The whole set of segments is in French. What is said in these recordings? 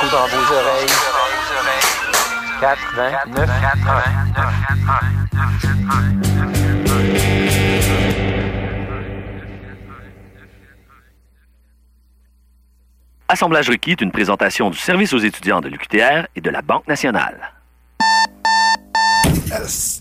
Écoute dans vos oreilles. 89. Assemblage requis est une présentation du service aux étudiants de l'UQTR et de la Banque nationale. Yes.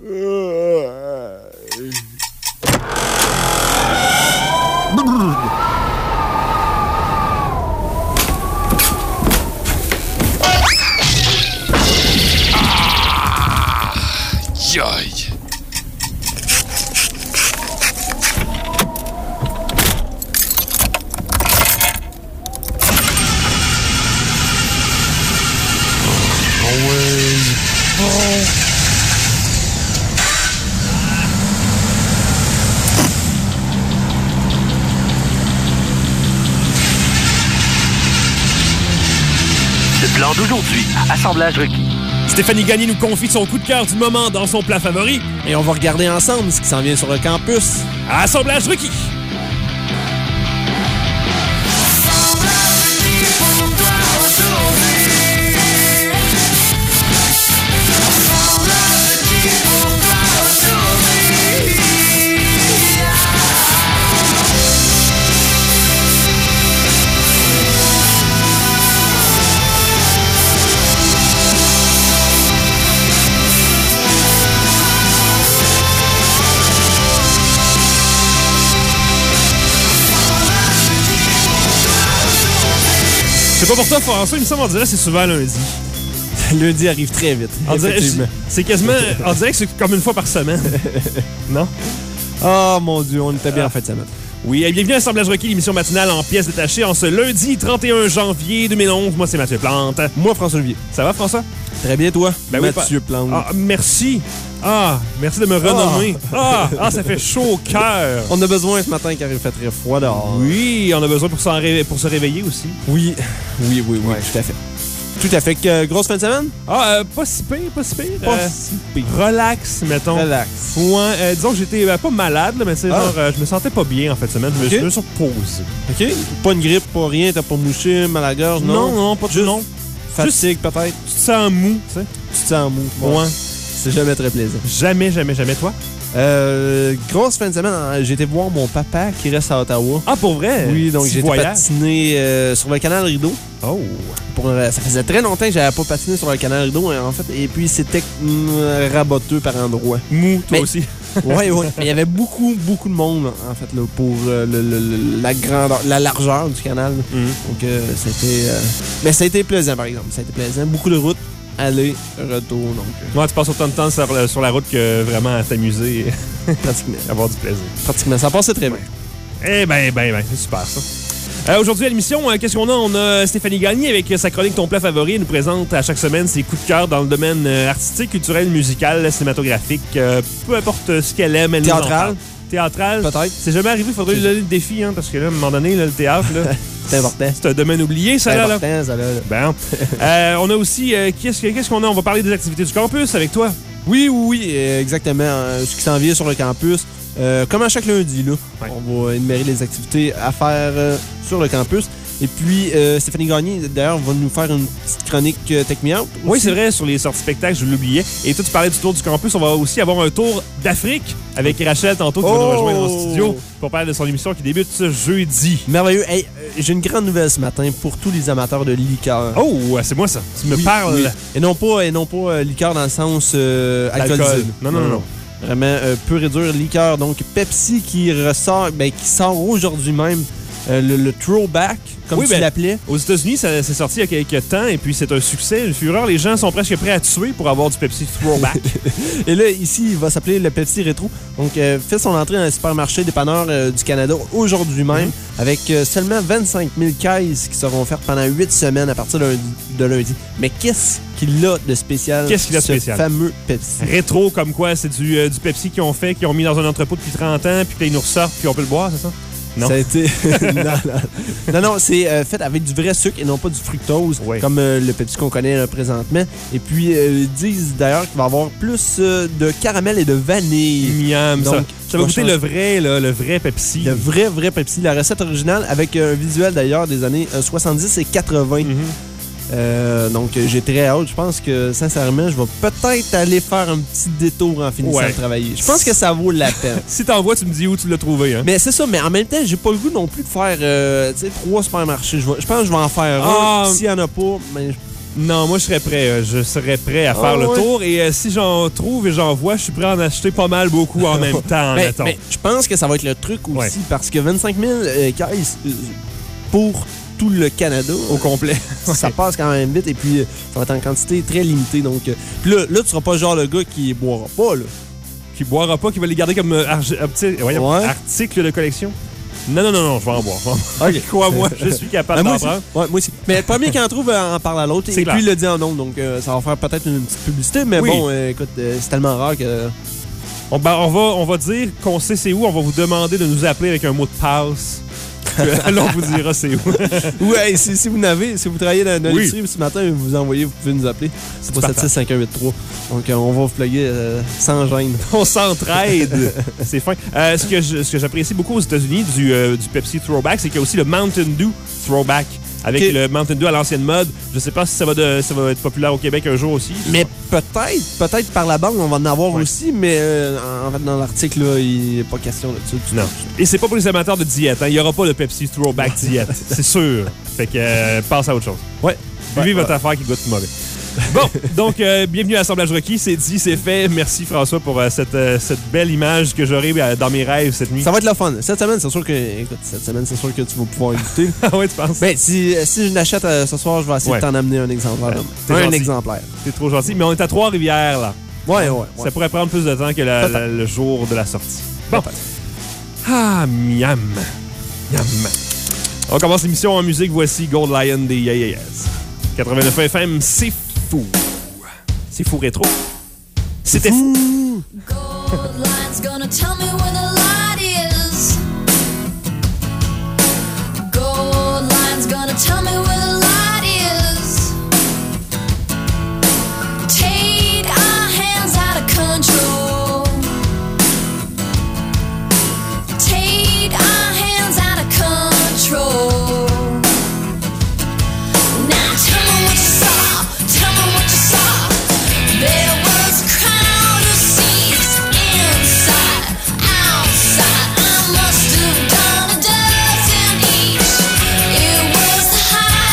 Aïe. Le plan d'aujourd'hui, assemblage requis. Stéphanie Gagné nous confie son coup de cœur du moment dans son plat favori. Et on va regarder ensemble ce qui s'en vient sur le campus. Assemblage requis. Je sais pas pour toi, François, il me semble, on dirait que c'est souvent lundi. Lundi arrive très vite. On dirait, c'est quasiment... On dirait que c'est comme une fois par semaine. Non? Oh mon Dieu, on était bien en fin de semaine. Oui, et bienvenue à Assemblage requis, l'émission matinale en pièces détachées en ce lundi 31 janvier 2011. Moi, c'est Mathieu Plante. Moi, François Olivier. Ça va, François? Très bien, toi? Ben Mathieu Plante. Ah, merci. Ah, merci de me renommer. Ah, ça fait chaud au cœur. On a besoin ce matin car il fait très froid dehors. Oui, on a besoin pour se réveiller aussi. Oui, tout à fait. Tout à fait. Grosse fin de semaine? Pas si pire. Pas si pire. Relax, mettons. Relax. Ouais, disons que j'étais pas malade, là, mais c'est genre, je me sentais pas bien en fait semaine. Je me suis reposé. OK. Pas une grippe, pas rien, t'as pas mouché, mal à la gorge, non? Non, pas juste non. Fatigue, peut-être? Tu te sens mou, tu sais. Tu te sens mou. Ouais. C'est jamais très plaisant. Jamais, toi? Grosse fin de semaine, j'ai été voir mon papa qui reste à Ottawa. Ah, pour vrai? Oui, donc j'ai été patiner sur le canal Rideau. Oh! Ça faisait très longtemps que j'avais pas patiné sur le canal Rideau, en fait. Et puis, c'était raboteux par endroits. Mou, toi aussi. Oui. Mais il y avait beaucoup de monde, en fait, là, pour la grandeur, la largeur du canal. Donc, c'était... Mais ça a été plaisant, par exemple. Ça a été plaisant. Beaucoup de routes. Aller, retour, donc... Ouais, tu passes autant de temps sur la route que vraiment à t'amuser et pratiquement. avoir du plaisir. Pratiquement. Ça passait très bien. Eh ben, c'est super, ça. Aujourd'hui à l'émission, qu'est-ce qu'on a? On a Stéphanie Gagné avec sa chronique Ton plat favori. Elle nous présente à chaque semaine ses coups de cœur dans le domaine artistique, culturel, musical, cinématographique. Peu importe ce qu'elle aime, elle nous en parle. Théâtral. Peut-être. C'est jamais arrivé, il faudrait lui donner le défi, hein, parce que là, à un moment donné, là, le théâtre, là, c'est important. C'est un domaine oublié, ça, là. C'est important, ça, là. Ben, on a aussi, qu'est-ce qu'on a? On va parler des activités du campus avec toi. Oui, exactement. Ce qui s'en vient sur le campus. Comme à chaque lundi, là, on va énumérer les activités à faire sur le campus. Et puis, Stéphanie Gagné, d'ailleurs, va nous faire une petite chronique Take Me Out. Oui, c'est vrai, sur les sorties spectacles, je l'oubliais. Et toi, tu parlais du tour du campus. On va aussi avoir un tour d'Afrique avec Rachel tantôt qui va nous rejoindre en studio pour parler de son émission qui débute ce jeudi. Merveilleux. Hey, j'ai une grande nouvelle ce matin pour tous les amateurs de liqueur. Oh, c'est moi ça. Tu me parles. Oui. Et non pas liqueur dans le sens alcoolisé. Non. Vraiment pur et dur liqueur. Donc Pepsi qui sort aujourd'hui même le Throwback, comme tu l'appelais. Aux États-Unis, ça s'est sorti il y a quelques temps et puis c'est un succès, une fureur. Les gens sont presque prêts à tuer pour avoir du Pepsi Throwback. Et là, ici, il va s'appeler le Pepsi Rétro. Donc, fait son entrée dans les supermarchés dépanneurs du Canada aujourd'hui même, avec seulement 25 000 caisses qui seront offertes pendant 8 semaines à partir de lundi. Mais qu'est-ce qu'il a de spécial? Qu'est-ce qu'il a de spécial? Ce fameux Pepsi. Rétro, comme quoi? C'est du Pepsi qu'ils ont mis dans un entrepôt depuis 30 ans, puis ils nous ressortent, puis on peut le boire, c'est ça? Non. Ça a été... non, c'est fait avec du vrai sucre et non pas du fructose, comme le Pepsi qu'on connaît présentement. Et puis, ils disent d'ailleurs qu'il va y avoir plus de caramel et de vanille. Miam, donc, ça va goûter le vrai Pepsi. Le vrai Pepsi. La recette originale avec un visuel d'ailleurs des années 70 et 80. Donc, j'ai très hâte. Je pense que, sincèrement, je vais peut-être aller faire un petit détour en finissant de travailler. Je pense que ça vaut la peine. Si t'en vois, tu me dis où tu l'as trouvé. Hein? Mais c'est ça, mais en même temps, j'ai pas le goût non plus de faire 3 supermarchés. Je pense que je vais en faire un. S'il y en a pas, mais... Non, moi, je serais prêt. Je serais prêt à faire le tour. Et si j'en trouve et j'en vois, je suis prêt à en acheter pas mal beaucoup en même temps, mettons. Mais je pense que ça va être le truc aussi, parce que 25 000 caisses pour tout le Canada au complet, ça passe quand même vite. Et puis, ça va être en quantité très limitée. Donc, puis là, tu seras pas le genre le gars qui boira pas, là. Qui boira pas, qui va les garder comme article de collection? Non, je vais en boire. Okay. Crois-moi, je suis capable d'en prendre. Ouais, moi aussi. Mais le premier qui en trouve en parle à l'autre. Et puis il le dit en ondes. Donc ça va faire peut-être une petite publicité. Mais bon, écoute, c'est tellement rare que... On va dire qu'on sait c'est où. On va vous demander de nous appeler avec un mot de passe. Là, on vous dira c'est où. Ouais, si vous travaillez dans l'industrie ce matin, vous pouvez nous appeler. C'est pas 765183. Donc, on va vous plugger sans gêne. On s'entraide. C'est fin. Ce que j'apprécie beaucoup aux États-Unis du Pepsi Throwback, c'est qu'il y a aussi le Mountain Dew Throwback. Avec le Mountain Dew à l'ancienne mode. Je sais pas si ça va être populaire au Québec un jour aussi. Mais peut-être par la bande, on va en avoir aussi, mais en fait, dans l'article, il n'est pas question de ça. Non. Et c'est pas pour les amateurs de diète. Hein. Il n'y aura pas de Pepsi Throwback diète. C'est sûr. Fait que passe à autre chose. Ouais. Buvez votre affaire qui goûte mauvais. Bon, donc, bienvenue à Assemblage Rocky. C'est dit, c'est fait. Merci, François, pour cette belle image que j'aurai dans mes rêves cette nuit. Ça va être le fun. Cette semaine, c'est sûr que tu vas pouvoir écouter. Ah oui, tu penses? Ben, si je l'achète ce soir, je vais essayer de t'en amener un exemplaire. Un exemplaire. C'est trop gentil. Mais on est à Trois-Rivières, là. Ouais. Ça pourrait prendre plus de temps que le jour de la sortie. Bon. Ah, miam. Miam. On commence l'émission en musique. Voici Gold Lion des Yeah. 89 FM, c'est fou. C'est fou rétro. C'était fou. Gold line's gonna tell me where the light is. Gold line's gonna tell me where the light is. Take our hands out of control. Take our hands out of control. Now tell me what you saw. Tell me what you saw. There was a crowd of seats inside, outside. I must have done a dozen each. It was the high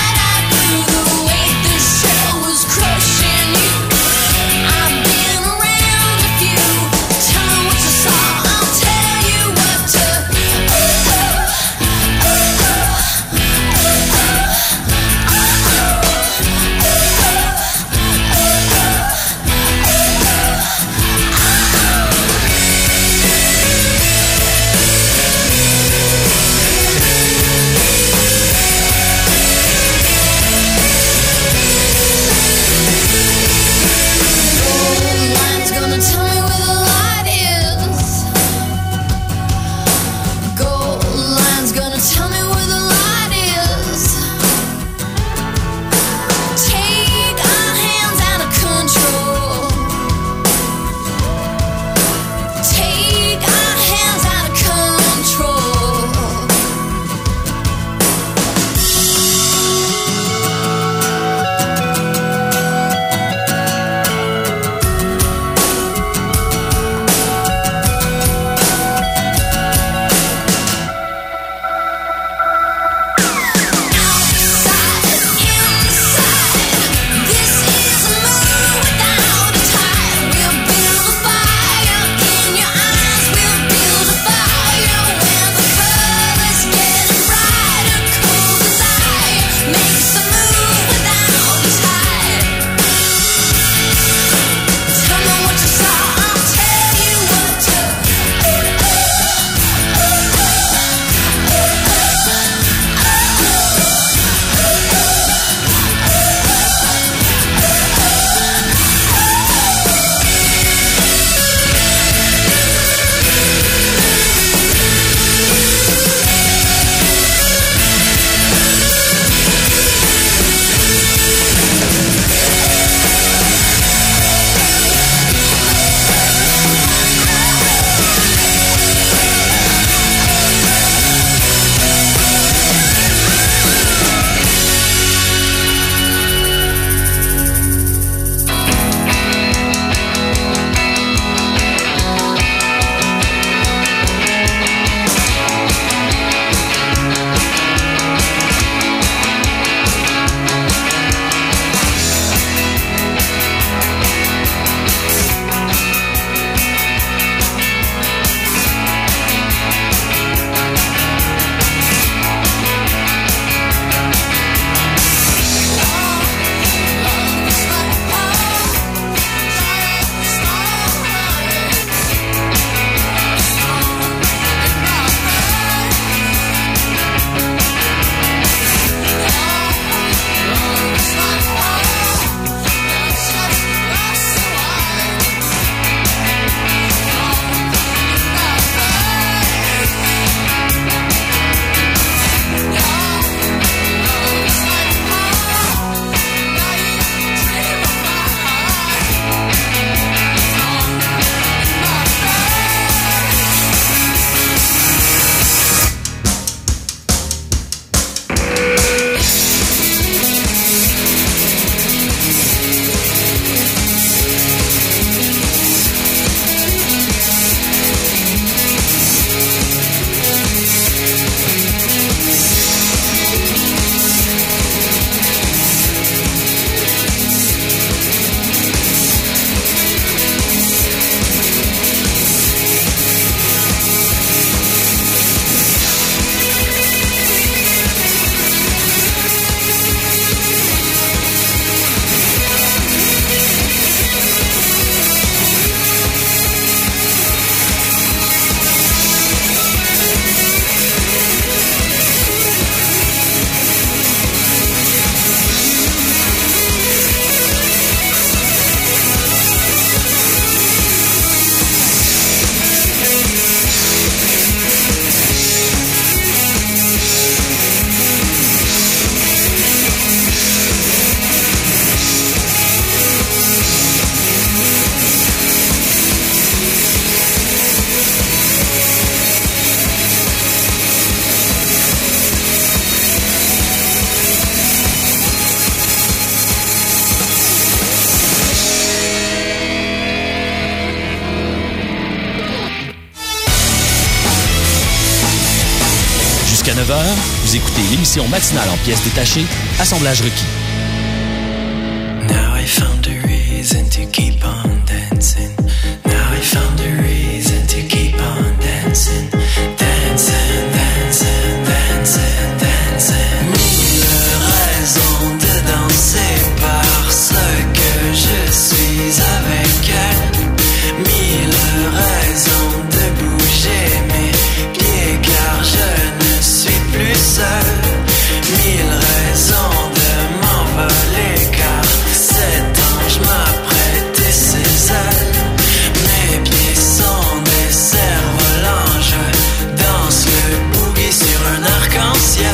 9h, vous écoutez l'émission matinale en pièces détachées, Assemblage requis. Now I found a reason to keep on dancing. Now I found a reason to keep on dancing. Dancing, dancing, dancing, dancing. Mille raisons de danser parce que je suis avec elle. Mille raisons de bouger mes pieds car je ne suis plus seul. Mille raisons de m'envoler car cet ange m'a prêté ses ailes. Mes pieds sont des cerfs-volants, je danse le boogie sur un arc-en-ciel.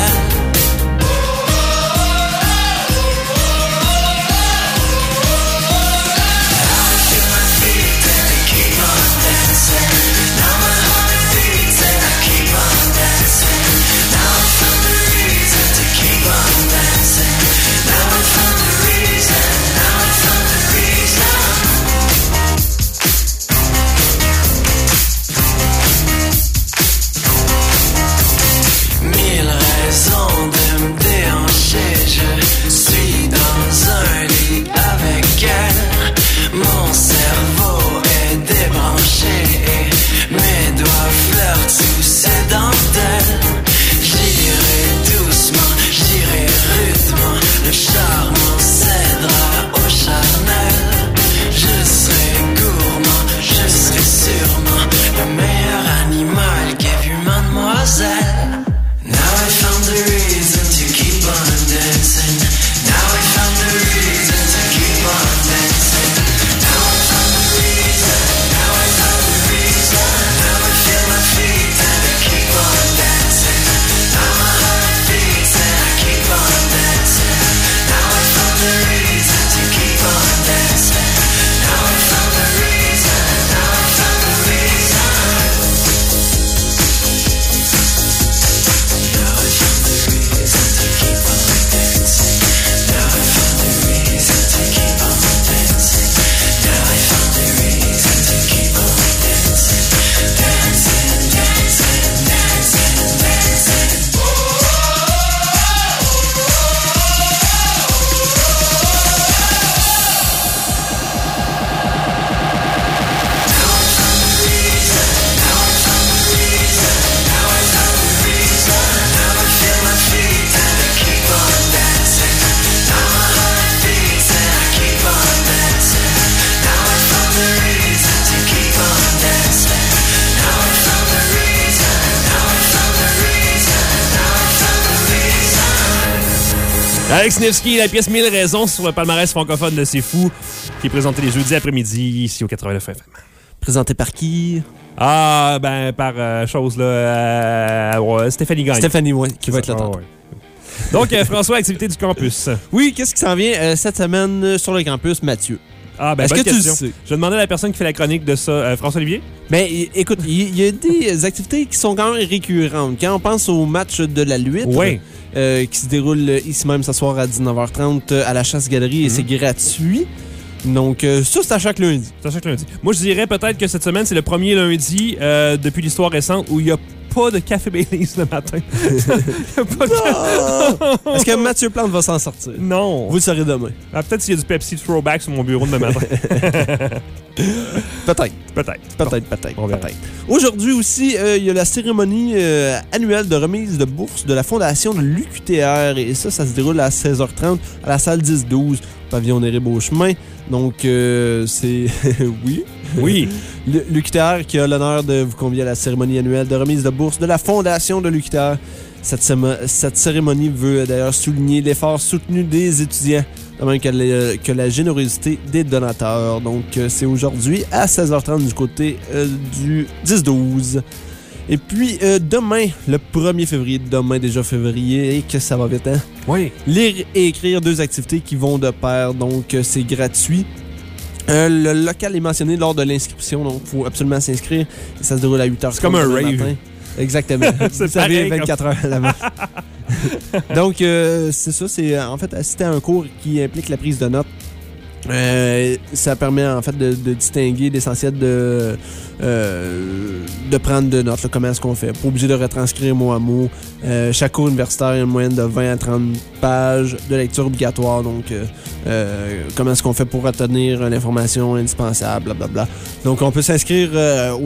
Mon cerveau est débranché et mes doigts flirtent sous ses dentelles. J'irai doucement, j'irai rudement, le charme cédera au charnel. Je serai gourmand, je serai sûrement le meilleur animal qu'ait vu mademoiselle. Now I found the reason to keep on dancing. Now I found the reason to keep on dancing. Now I found the reason. Now I found the reason. Now I feel my feet and I keep on dancing. Now my heart beats and I keep on dancing. Now I found the reason to keep on dancing. Now I found the reason. Now I found the reason. Now I found the reason to keep on dancing. Now I found the reason to keep on dancing. Now I found the reason to keep on dancing. Dancing, dancing, dancing, dancing. Alex Nevsky, la pièce 1000 raisons sur le palmarès francophone de C'est Fou, qui est présenté les jeudis après-midi ici au 89 FM. Présenté par qui? Ah, ben, par Stéphanie Gagne. Stéphanie, oui, qui va être là Ah, tantôt. ouais. Donc, François, activité du campus. Oui, qu'est-ce qui s'en vient cette semaine sur le campus, Mathieu? Ah, ben, Est-ce bonne que tu le question. sais? Je demandais à la personne qui fait la chronique de ça, François-Olivier. Ben, écoute, il y a des activités qui sont quand même récurrentes. Quand on pense au match de la Lutte, Oui. qui se déroule ici même ce soir à 19h30 à la Chasse-Galerie, et c'est gratuit. Donc, ça, c'est à chaque lundi. C'est à chaque lundi. Moi, je dirais peut-être que cette semaine, c'est le premier lundi depuis l'histoire récente où il n'y a pas de café Baileys le matin. Il y a pas de Est-ce que Mathieu Plante va s'en sortir? Non. Vous le saurez demain. Ah, peut-être s'il y a du Pepsi Throwback sur mon bureau demain matin. Peut-être. Peut-être. On verra. Peut-être. Aujourd'hui aussi, il y a la cérémonie annuelle de remise de bourse de la fondation de l'UQTR. Et ça se déroule à 16h30 à la salle 10-12, pavillon Néré-Beauchemin. Donc, c'est... oui. Oui. L'UQTR qui a l'honneur de vous convier à la cérémonie annuelle de remise de bourse de la fondation de l'UQTR. Cette cérémonie veut d'ailleurs souligner l'effort soutenu des étudiants, de même que la générosité des donateurs. Donc, c'est aujourd'hui à 16h30 du côté du 10-12. Et puis, demain, le 1er février, demain déjà février, et que ça va vite, hein? Oui. Lire et écrire, deux activités qui vont de pair, donc c'est gratuit. Le local est mentionné lors de l'inscription, donc il faut absolument s'inscrire. Et ça se déroule à 8h30. C'est comme un rave. matin. Exactement. C'est Vous savez, pareil, 24 heures à l'avance. Donc, c'est ça, c'est en fait assister à un cours qui implique la prise de notes Ça permet en fait de distinguer l'essentiel de prendre de notes, là, comment est-ce qu'on fait. Pas obligé de retranscrire mot à mot. Chaque cours universitaire a une moyenne de 20 à 30 pages de lecture obligatoire. Donc, comment est-ce qu'on fait pour retenir l'information indispensable, blablabla. Donc, on peut s'inscrire au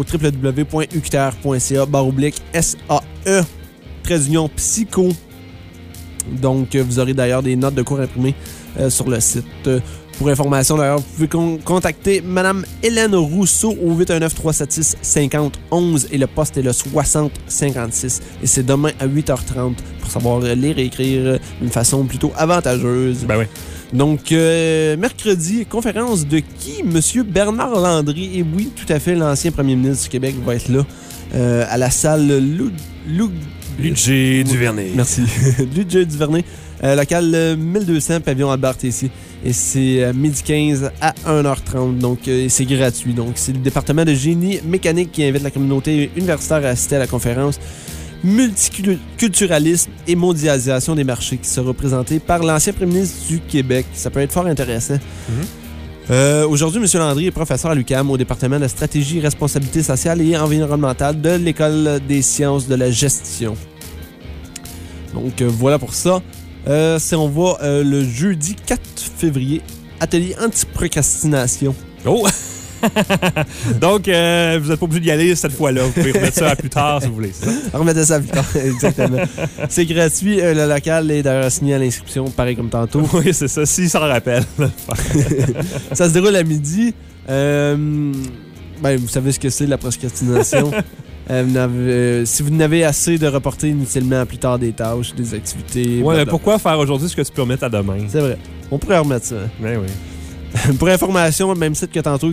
www.uqtr.ca/SAE-psycho. Donc, vous aurez d'ailleurs des notes de cours imprimées sur le site. Pour information, d'ailleurs, vous pouvez contacter Mme Hélène Rousseau au 819-376-5011 et le poste est le 6056. Et c'est demain à 8h30 pour savoir lire et écrire d'une façon plutôt avantageuse. Ben oui. Donc, mercredi, conférence de qui? Monsieur Bernard Landry. Et oui, tout à fait, l'ancien premier ministre du Québec va être là à la salle Ludger Duvernay. Merci. Ludger Duvernay. Local 1200, pavillon Albert-Tessier. Et c'est midi 15 à 1h30. Donc, c'est gratuit. Donc, c'est le département de génie mécanique qui invite la communauté universitaire à assister à la conférence Multiculturalisme et mondialisation des marchés qui sera présentée par l'ancien premier ministre du Québec. Ça peut être fort intéressant. Aujourd'hui, M. Landry est professeur à l'UQAM au département de stratégie, responsabilité sociale et environnementale de l'École des sciences de la gestion. Donc, voilà pour ça. Si on va le jeudi 4 février, atelier anti-procrastination. Oh! Donc, vous n'êtes pas obligé d'y aller cette fois-là. Vous pouvez remettre ça à plus tard si vous voulez. Remettez ça à plus tard, exactement. C'est gratuit. Le local est d'ailleurs signé à l'inscription, pareil comme tantôt. Oui, c'est ça, s'il s'en rappelle. Ça se déroule à midi. Vous savez ce que c'est, la procrastination. Si vous n'avez assez de reporter inutilement à plus tard des tâches, des activités... Ouais, mais pourquoi faire aujourd'hui ce que tu peux remettre à demain? C'est vrai. On pourrait remettre ça. Ben oui. Pour information, même site que tantôt,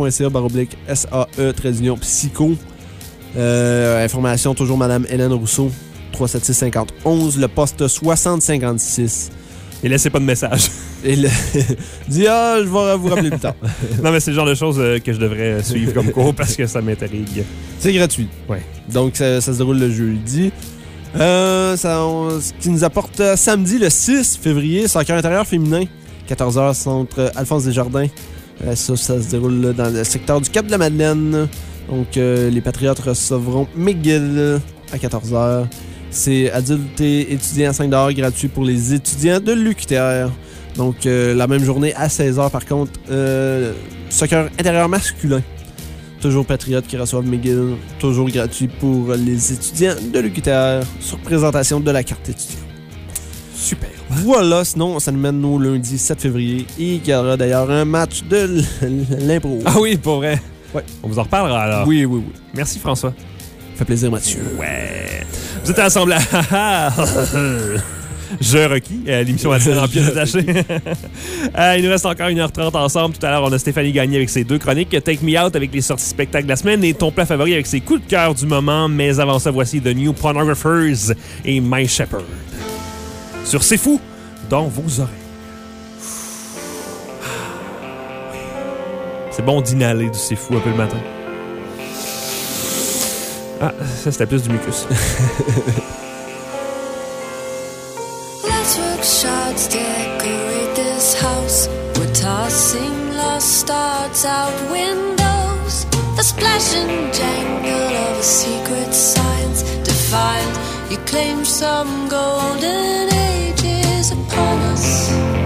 uqtr.ca/SAE-psycho. Information, toujours Mme Hélène Rousseau, 376-5011, le poste 6056. Et laissez pas de message. Et dis, je vais vous rappeler plus tard. Non, mais c'est le genre de choses que je devrais suivre comme cours parce que ça m'intrigue. C'est gratuit. Ouais. Donc, ça se déroule le jeudi. Ce qui nous apporte samedi, le 6 février, soccer intérieur féminin. 14h, centre Alphonse Desjardins. Ça se déroule dans le secteur du Cap-de-la-Madeleine. Donc, les Patriotes recevront McGill à 14h. C'est adultes et étudiants à 5$ gratuit pour les étudiants de l'UQTR. Donc, la même journée à 16h, par contre, soccer intérieur masculin. Toujours Patriotes qui reçoivent McGill. Toujours gratuit pour les étudiants de l'UQTR sur présentation de la carte étudiant. Super. Voilà, sinon, ça nous mène au lundi 7 février et il y aura d'ailleurs un match de l'impro. Ah oui, pour vrai? Ouais. On vous en reparlera alors. Oui. Merci François. Ça fait plaisir, Mathieu. Ouais. Vous êtes ensemble à... Je requis, l'émission matinale en pièces détachées. Il nous reste encore 1h30 ensemble. Tout à l'heure, on a Stéphanie Gagné avec ses deux chroniques. Take Me Out avec les sorties spectacles de la semaine et ton plat favori avec ses coups de cœur du moment. Mais avant ça, voici The New Pornographers et My Shepherd. Sur C'est Fou, dans vos oreilles. C'est bon d'inhaler du C'est Fou un peu le matin. Ah, ça c'était plus du mucus. Let's work shards, decorate this house. We're tossing lost stars out windows. The splash and jangle of a secret science defined. You claim some golden ages upon us.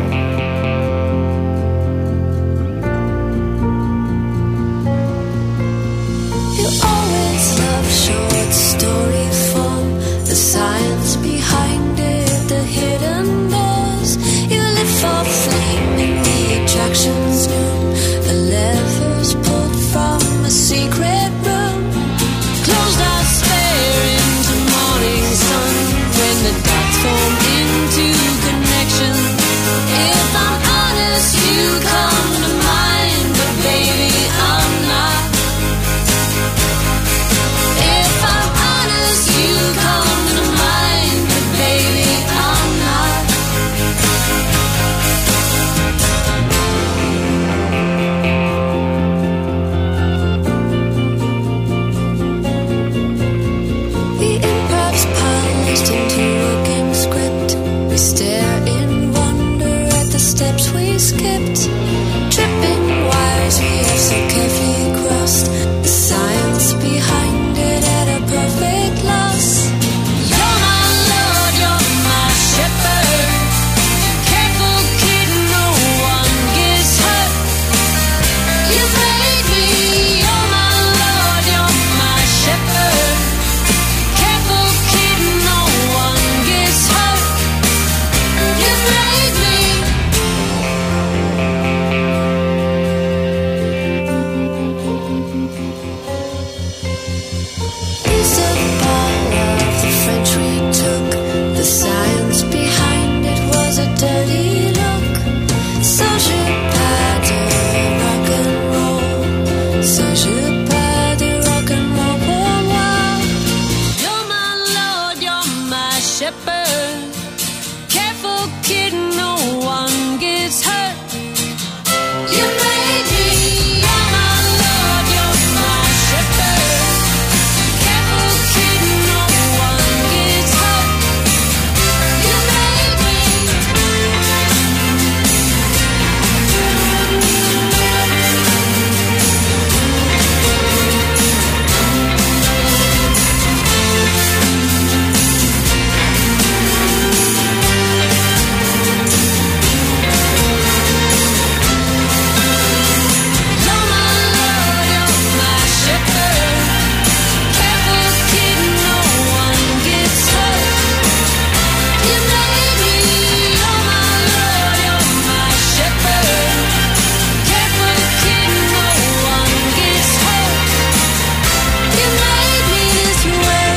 You always love short story form, the science behind it, the hidden doors. You live for flame in the attractions noon, the levers pulled from a secret room. Closed eyes stare into morning sun when the dots form into connection. If I'm honest, you come to mind, but baby, I'm not. If I'm honest, you come to mind, but baby, I'm not. The improv's polished into a game script. We stare in wonder at the steps we skipped. Tripping wires we have so carefully crossed. The science behind it at a perfect loss. You're my Lord, you're my shepherd. Careful kid, no one gets hurt. You made me, you're my Lord, you're my shepherd. Careful kid, no one gets hurt. You made me. Piece of all of the French we took. The science behind it was a dirty look. So je pas de rock and roll. So je pas de rock and roll pour moi. You're my Lord, you're my shepherd. Careful kid, no one gets hurt. You made me, you're my Lord, you're my shepherd. Careful kid, no one gets hurt. You made me. You're my Lord, you're my shepherd. Careful kid, no one gets hurt. You made me, you're my Lord, you're my shepherd. Careful kid, no one gets hurt. You made me this way.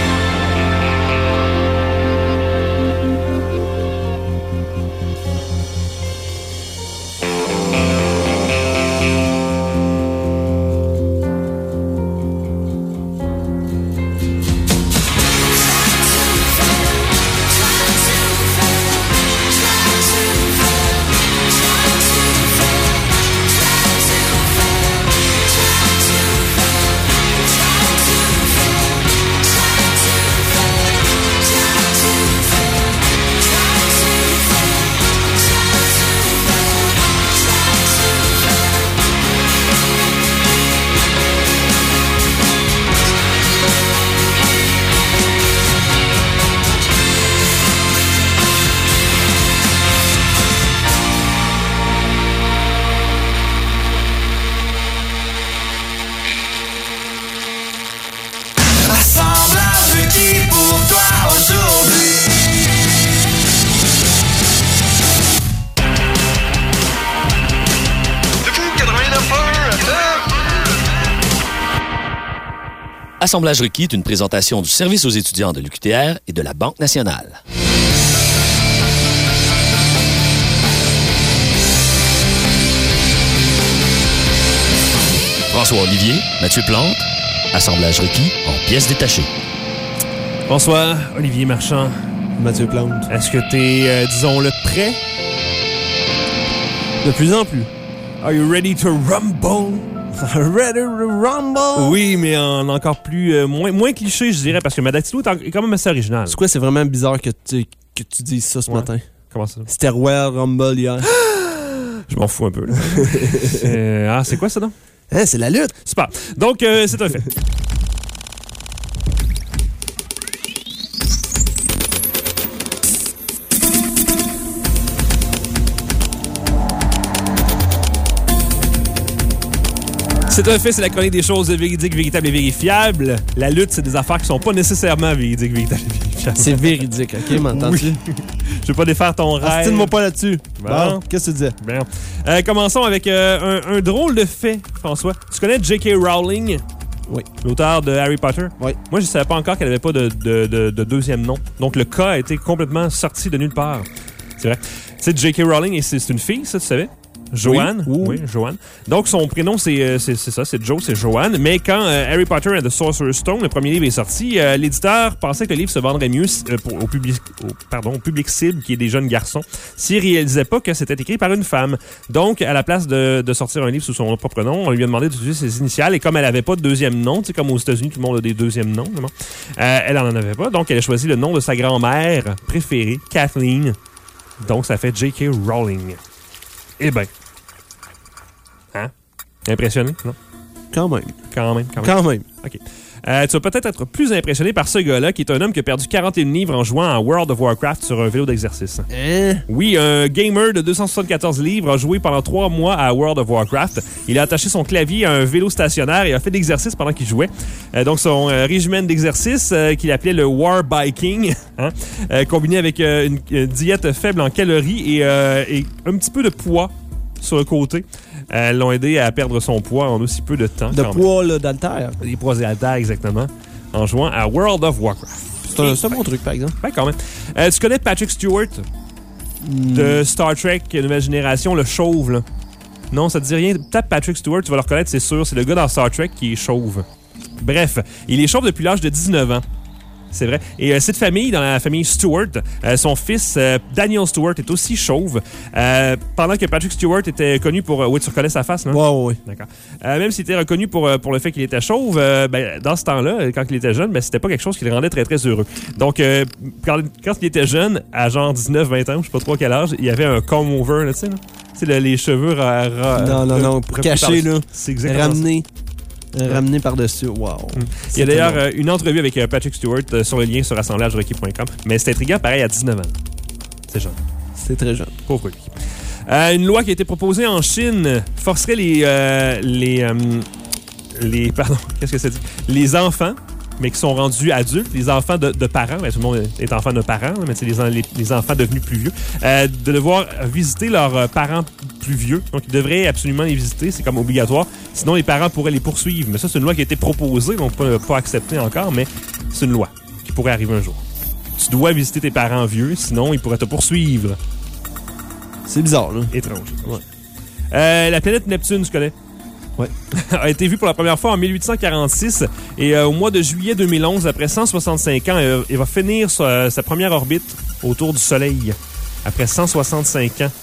Assemblage requis pour toi aujourd'hui. C'est fou, 89.1 Assemblage requis est une présentation du service aux étudiants de l'UQTR et de la Banque nationale. François Olivier, Mathieu Plante, Assemblage requis en pièces détachées. Bonsoir, Olivier Marchand. Mathieu Plante. Est-ce que t'es, disons-le, prêt? De plus en plus. Are you ready to rumble? Ready to rumble? Oui, mais en encore plus, moins cliché, je dirais, parce que ma dactylo est quand même assez originale. C'est quoi, c'est vraiment bizarre que tu dises ça ce matin. Comment ça? C'était Royal Rumble hier. Je m'en fous un peu, là. C'est quoi ça, donc? Hein, c'est la lutte. Super. Donc, c'est un fait. C'est un fait, c'est la chronique des choses véridiques, véritables et vérifiables. La lutte, c'est des affaires qui sont pas nécessairement véridiques, véritables et vérifiables. C'est véridique, OK, m'entends-tu? Oui. Je vais pas défaire ton rêve. Astine-moi pas là-dessus. Bon. Qu'est-ce que tu disais? Bien. Commençons avec un drôle de fait, François. Tu connais J.K. Rowling? Oui. L'auteur de Harry Potter? Oui. Moi, je savais pas encore qu'elle avait pas de deuxième nom. Donc, le cas a été complètement sorti de nulle part. C'est vrai. Tu sais, J.K. Rowling, et c'est une fille, ça, tu savais? Joanne. Oui, Joanne. Donc, son prénom, c'est ça, c'est Joe, c'est Joanne. Mais quand Harry Potter and the Sorcerer's Stone, le premier livre, est sorti, l'éditeur pensait que le livre se vendrait mieux au public cible, qui est des jeunes garçons, s'il réalisait pas que c'était écrit par une femme. Donc, à la place de sortir un livre sous son propre nom, on lui a demandé d'utiliser ses initiales. Et comme elle avait pas de deuxième nom, tu sais, comme aux États-Unis, tout le monde a des deuxièmes noms, elle en avait pas. Donc, elle a choisi le nom de sa grand-mère préférée, Kathleen. Donc, ça fait J.K. Rowling. Eh ben. Hein? Impressionné, non? Quand même. Quand même. OK. Tu vas peut-être être plus impressionné par ce gars-là, qui est un homme qui a perdu 41 livres en jouant à World of Warcraft sur un vélo d'exercice. Hein? Oui, un gamer de 274 livres a joué pendant 3 mois à World of Warcraft. Il a attaché son clavier à un vélo stationnaire et a fait l'exercice pendant qu'il jouait. Donc, son régime d'exercice, qu'il appelait le War Biking, combiné avec une diète faible en calories et un petit peu de poids sur le côté, l'ont aidé à perdre son poids en aussi peu de temps. De poids là, d'haltère. Des poids et haltères, exactement, en jouant à World of Warcraft. C'est un bon truc, par exemple. Ben, quand même. Tu connais Patrick Stewart de Star Trek Nouvelle Génération, le chauve, là? Non, ça te dit rien? Tape Patrick Stewart, tu vas le reconnaître, c'est sûr. C'est le gars dans Star Trek qui est chauve. Bref, il est chauve depuis l'âge de 19 ans. C'est vrai. Et cette famille, dans la famille Stewart, son fils, Daniel Stewart, est aussi chauve. Pendant que Patrick Stewart était connu pour... oui, tu reconnais sa face, non? Oui. D'accord. Même s'il était reconnu pour le fait qu'il était chauve, dans ce temps-là, quand il était jeune, c'était pas quelque chose qui le rendait très, très heureux. Donc, quand il était jeune, à genre 19-20 ans, je sais pas trop à quel âge, il y avait un comb-over, tu sais, là. Tu sais, les cheveux... Non, pour cacher, là. C'est exactement Ramener par-dessus. Wow. Il y a d'ailleurs une entrevue avec Patrick Stewart sur le lien sur assemblagerequis.com. Mais c'est intriguant, pareil, à 19 ans. C'est jeune. C'est très jeune. Pauvre lui. Une loi qui a été proposée en Chine forcerait les enfants, mais qui sont rendus adultes, les enfants de parents, tout le monde est enfant de parents, mais c'est les enfants devenus plus vieux, de devoir visiter leurs parents plus vieux. Donc, ils devraient absolument les visiter. C'est comme obligatoire. Sinon, les parents pourraient les poursuivre. Mais ça, c'est une loi qui a été proposée, donc pas acceptée encore, mais c'est une loi qui pourrait arriver un jour. Tu dois visiter tes parents vieux, sinon ils pourraient te poursuivre. C'est bizarre, là. Étrange. Ouais. La planète Neptune, tu connais? Ouais. A été vue pour la première fois en 1846 et au mois de juillet 2011, après 165 ans, elle va finir sa première orbite autour du Soleil. Après 165 ans.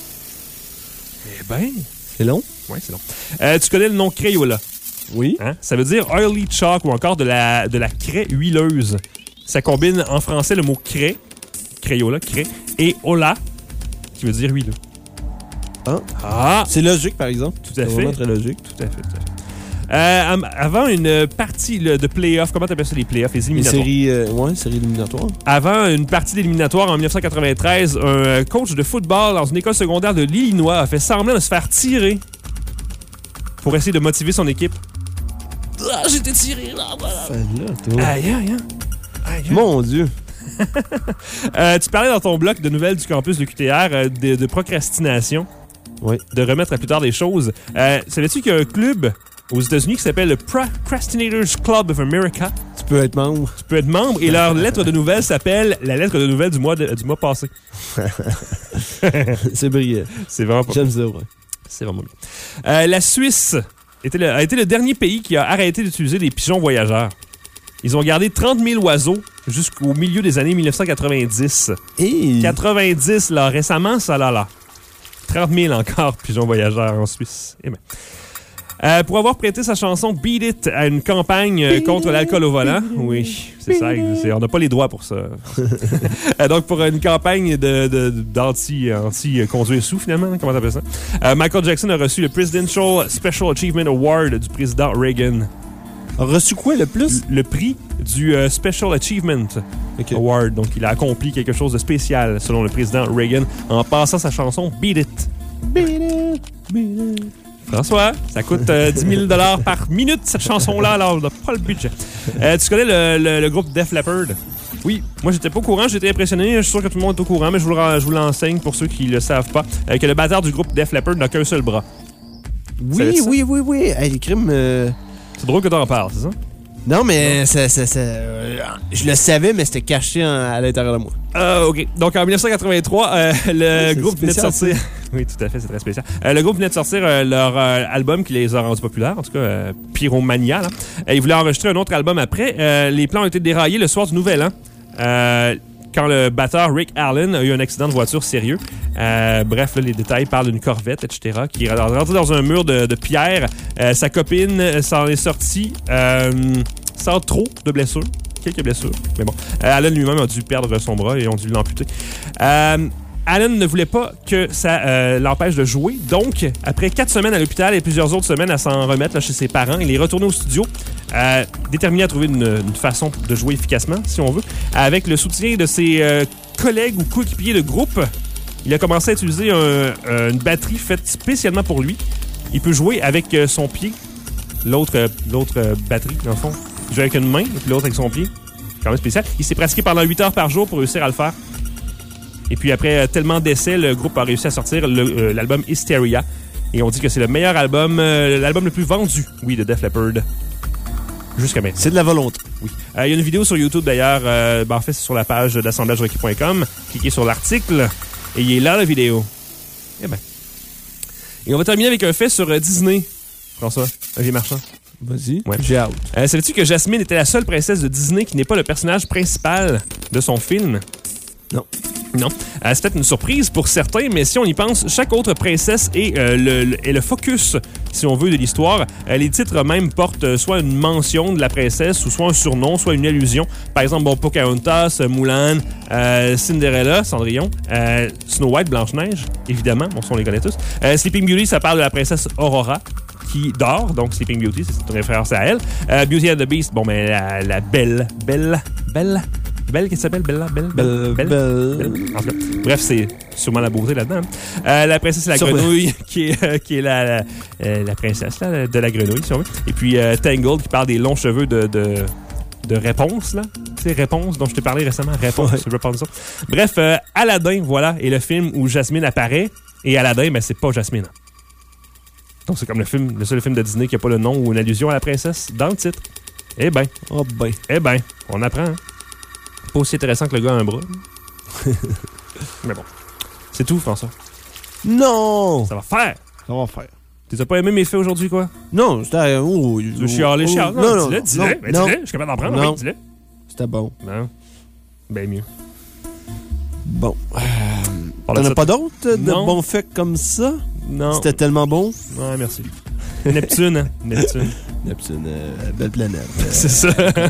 Eh ben... C'est long? Oui, c'est long. Tu connais le nom Crayola? Oui. Hein? Ça veut dire oily chalk ou encore de la craie huileuse. Ça combine en français le mot craie, Crayola, craie, et ola, qui veut dire huileux. Ah! C'est logique, par exemple. Tout à C'est fait. vraiment très logique. Tout à fait. Avant une partie de play-off, comment t'appelles ça, les play-offs, les éliminatoires? Série éliminatoire. Avant une partie d'éliminatoire en 1993, un coach de football dans une école secondaire de l'Illinois a fait semblant de se faire tirer pour essayer de motiver son équipe. Ah, j'ai été tiré là, voilà. Aïe. Mon Dieu. Tu parlais dans ton bloc de nouvelles du campus de QTR de procrastination. Oui. De remettre à plus tard des choses. Savais-tu qu'il y a un club aux États-Unis qui s'appelle le Procrastinators Club of America? Tu peux être membre. Et leur lettre de nouvelles s'appelle la lettre de nouvelles du mois passé. C'est brillant. C'est vraiment pas. J'aime ça, ouais. C'est vraiment bien. La Suisse a été le dernier pays qui a arrêté d'utiliser des pigeons voyageurs. Ils ont gardé 30 000 oiseaux jusqu'au milieu des années 1990. Et... 90, là, récemment, ça là. 30 000 encore pigeons voyageurs en Suisse. Eh ben. Pour avoir prêté sa chanson Beat It à une campagne contre l'alcool au volant. Oui, c'est ça. On n'a pas les droits pour ça. Donc, pour une campagne d'anti-conduire sous, finalement. Comment t'appelles ça? Michael Jackson a reçu le Presidential Special Achievement Award du président Reagan. A reçu quoi, le plus? Le prix du Special Achievement Award. Donc, il a accompli quelque chose de spécial, selon le président Reagan, en passant sa chanson Beat It. Beat it, beat it. François, ça coûte 10 000 $ par minute, cette chanson-là, alors on n'a pas le budget. Tu connais le groupe Def Leppard? Oui. Moi, j'étais pas au courant, j'étais impressionné. Je suis sûr que tout le monde est au courant, mais je vous l'enseigne pour ceux qui le savent pas, que le batteur du groupe Def Leppard n'a qu'un seul bras. Oui. Hey, les crimes... C'est drôle que t'en parles, c'est ça? Non, mais je le savais, mais c'était caché à l'intérieur de moi. OK. Donc, en 1983, le groupe venait de sortir... Oui, tout à fait, c'est très spécial. Le groupe venait de sortir leur album qui les a rendus populaires, en tout cas, Pyromania. Là. Ils voulaient enregistrer un autre album après. Les plans ont été déraillés le soir du Nouvel An. Quand le batteur Rick Allen a eu un accident de voiture sérieux. Bref, là, les détails parlent d'une Corvette, etc., qui est rentrée dans un mur de pierre. Sa copine s'en est sortie sans trop de blessures. Quelques blessures, mais bon. Allen lui-même a dû perdre son bras et ont dû l'amputer. Alan ne voulait pas que ça l'empêche de jouer. Donc, après 4 semaines à l'hôpital et plusieurs autres semaines à s'en remettre là, chez ses parents, il est retourné au studio, déterminé à trouver une façon de jouer efficacement, si on veut. Avec le soutien de ses collègues ou coéquipiers de groupe, il a commencé à utiliser une batterie faite spécialement pour lui. Il peut jouer avec son pied, l'autre batterie, dans le fond. Il joue avec une main et puis l'autre avec son pied. C'est quand même spécial. Il s'est pratiqué pendant 8 heures par jour pour réussir à le faire. Et puis après tellement d'essais, le groupe a réussi à sortir l'album Hysteria. Et on dit que c'est le meilleur album, l'album le plus vendu, oui, de Def Leppard. Jusqu'à maintenant. C'est de la volonté. Oui. Il y a une vidéo sur YouTube d'ailleurs, en fait c'est sur la page d'assemblagerequis.com. Cliquez sur l'article et il est là la vidéo. Eh ben. Et on va terminer avec un fait sur Disney. François, Olivier Marchand. Vas-y, ouais. J'ai hâte. Savais-tu que Jasmine était la seule princesse de Disney qui n'est pas le personnage principal de son film? Non. Non. C'est peut-être une surprise pour certains, mais si on y pense, chaque autre princesse est le focus, si on veut, de l'histoire. Les titres même portent soit une mention de la princesse, ou soit un surnom, soit une allusion. Par exemple, bon, Pocahontas, Mulan, Cinderella, Cendrillon, Snow White, Blanche-Neige, évidemment, bon, on les connaît tous. Sleeping Beauty, ça parle de la princesse Aurora, qui dort, donc Sleeping Beauty, c'est une référence à elle. Beauty and the Beast, bon, mais la belle, qu'est-ce qu'elle s'appelle? Belle. En tout cas, bref, c'est sûrement la beauté là-dedans. La princesse et la grenouille, qui est la princesse là, de la grenouille, si on veut. Et puis Tangled, qui parle des longs cheveux de réponse, là. Tu sais, réponse dont je t'ai parlé récemment. Réponse, je veux prendre ça. Bref, Aladdin, voilà, est le film où Jasmine apparaît. Et Aladdin, ben, c'est pas Jasmine. Donc, c'est comme le seul film de Disney qui n'a pas le nom ou une allusion à la princesse dans le titre. Eh ben. Oh ben. Eh ben, on apprend, hein? Pas aussi intéressant que le gars a un bras. Mais bon. C'est tout, François. Non! Ça va faire! Ça va faire. T'as pas aimé mes faits aujourd'hui, quoi? Non, c'était... Tu veux chialer. Non, dis-le. Je suis capable d'en prendre. Non. Oui, dis-le. C'était bon. Non. Ben mieux. Bon. T'en as pas d'autres de bons faits comme ça? Non. C'était tellement bon? Ouais, merci. Neptune, hein? Neptune. Neptune, belle planète. C'est ça.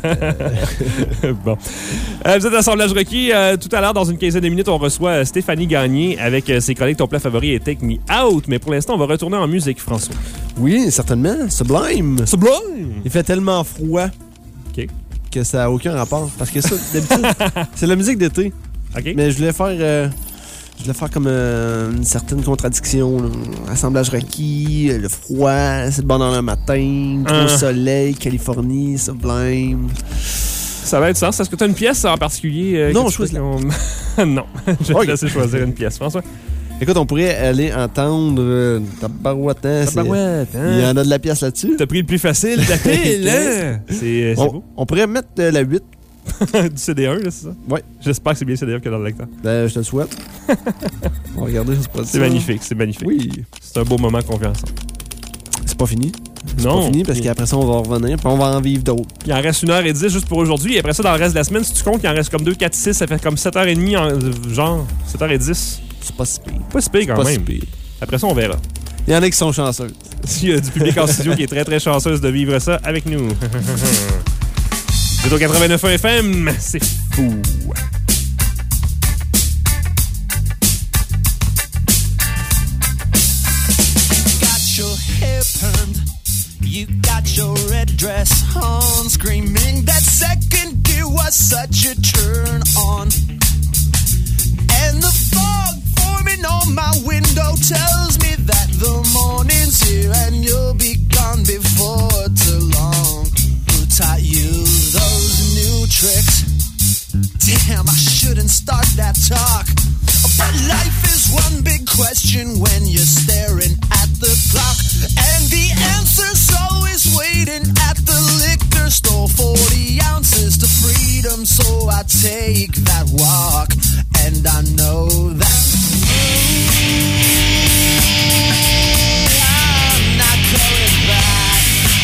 Bon. Vous êtes à Assemblage Requis. Tout à l'heure, dans une quinzaine de minutes, on reçoit Stéphanie Gagné avec ses collègues Ton plat favori et Take Me Out. Mais pour l'instant, on va retourner en musique, François. Oui, certainement. Sublime. Sublime! Il fait tellement froid que ça n'a aucun rapport. Parce que ça, d'habitude, c'est la musique d'été. OK. Mais je voulais faire comme une certaine contradiction. Là. Assemblage requis, le froid, c'est bon dans le matin, gros soleil, Californie, Sublime. Ça va être sens. Est-ce que tu as une pièce en particulier? Non, je choisis Non, je vais te laisser choisir une pièce. François? Écoute, on pourrait aller entendre Tabarouette. Tabarouette, hein? Il y en a de la pièce là-dessus. T'as pris le plus facile, la pile, hein? C'est beau. On pourrait mettre la 8. Du CD1, là, c'est ça? Oui. J'espère que c'est bien CD1 que dans le lecteur. Ben, je te le souhaite. On va regarder, c'est magnifique, c'est magnifique. Oui. C'est un beau moment qu'on vit ensemble. C'est pas fini. C'est non. pas fini parce qu'après ça, on va revenir puis on va en vivre d'autres. Il en reste 1h10 juste pour aujourd'hui. Et après ça, dans le reste de la semaine, si tu comptes, il en reste comme 2, 4, 6. Ça fait comme 7h30, genre 7h10. C'est pas si pire. Pas si pire quand même. Si pire. Après ça, on verra. Il y en a qui sont chanceux. Il y a du public en studio qui est très, très chanceuse de vivre ça avec nous. C'est au 89.1 FM. C'est fou. You got your red dress on, screaming that second gear was such a turn on. And the fog forming on my window tells me that the morning's here and you'll be gone before too long. Who taught you those new tricks? Damn, I shouldn't start that talk. But life is one big question when you're staring at the clock. And the answer's always waiting at the liquor store. 40 ounces to freedom, so I take that walk. And I know that I'm not going back.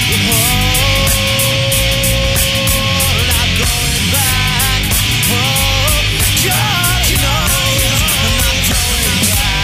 Not going back. God, you know I'm not going back.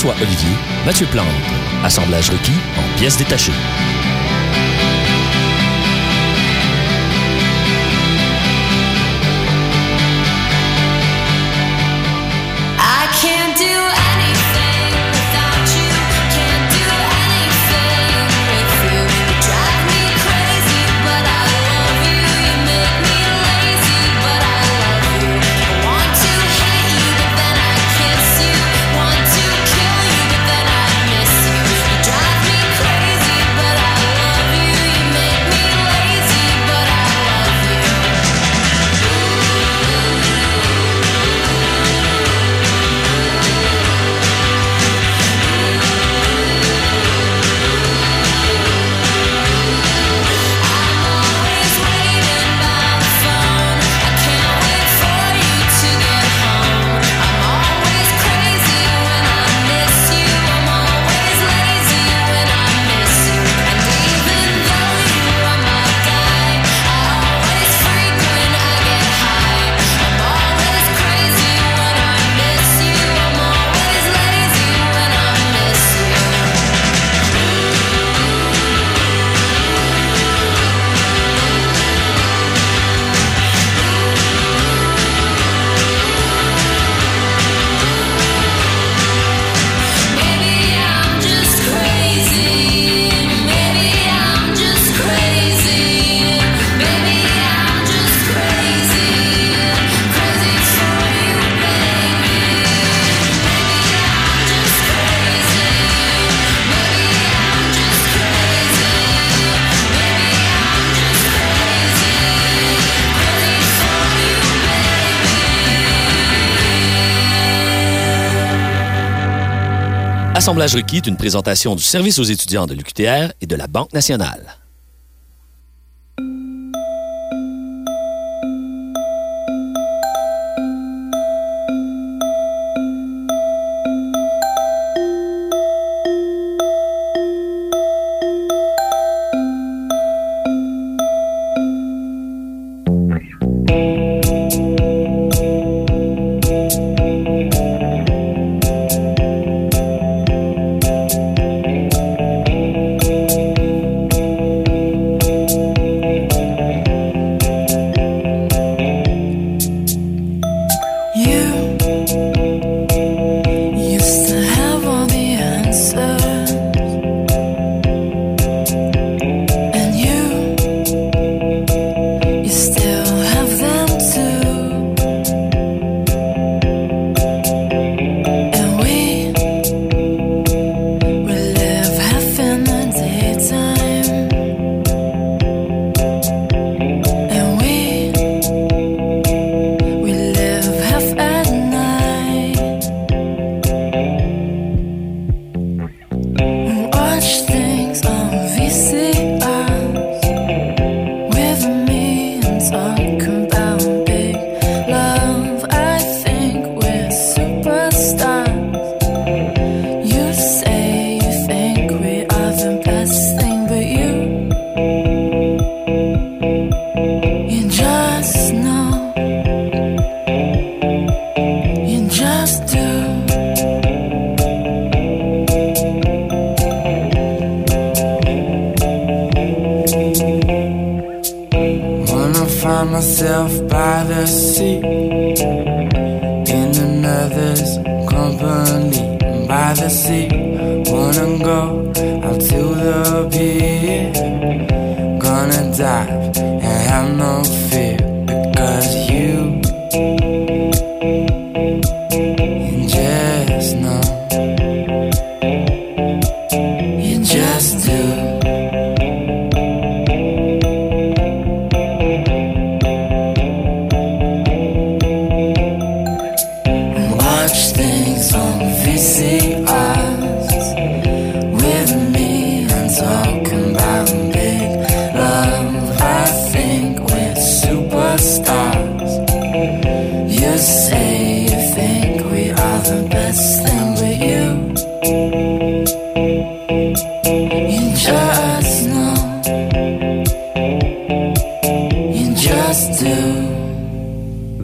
François Olivier, Mathieu Plante. Assemblage requis en pièces détachées. Assemblage requis est une présentation du service aux étudiants de l'UQTR et de la Banque nationale.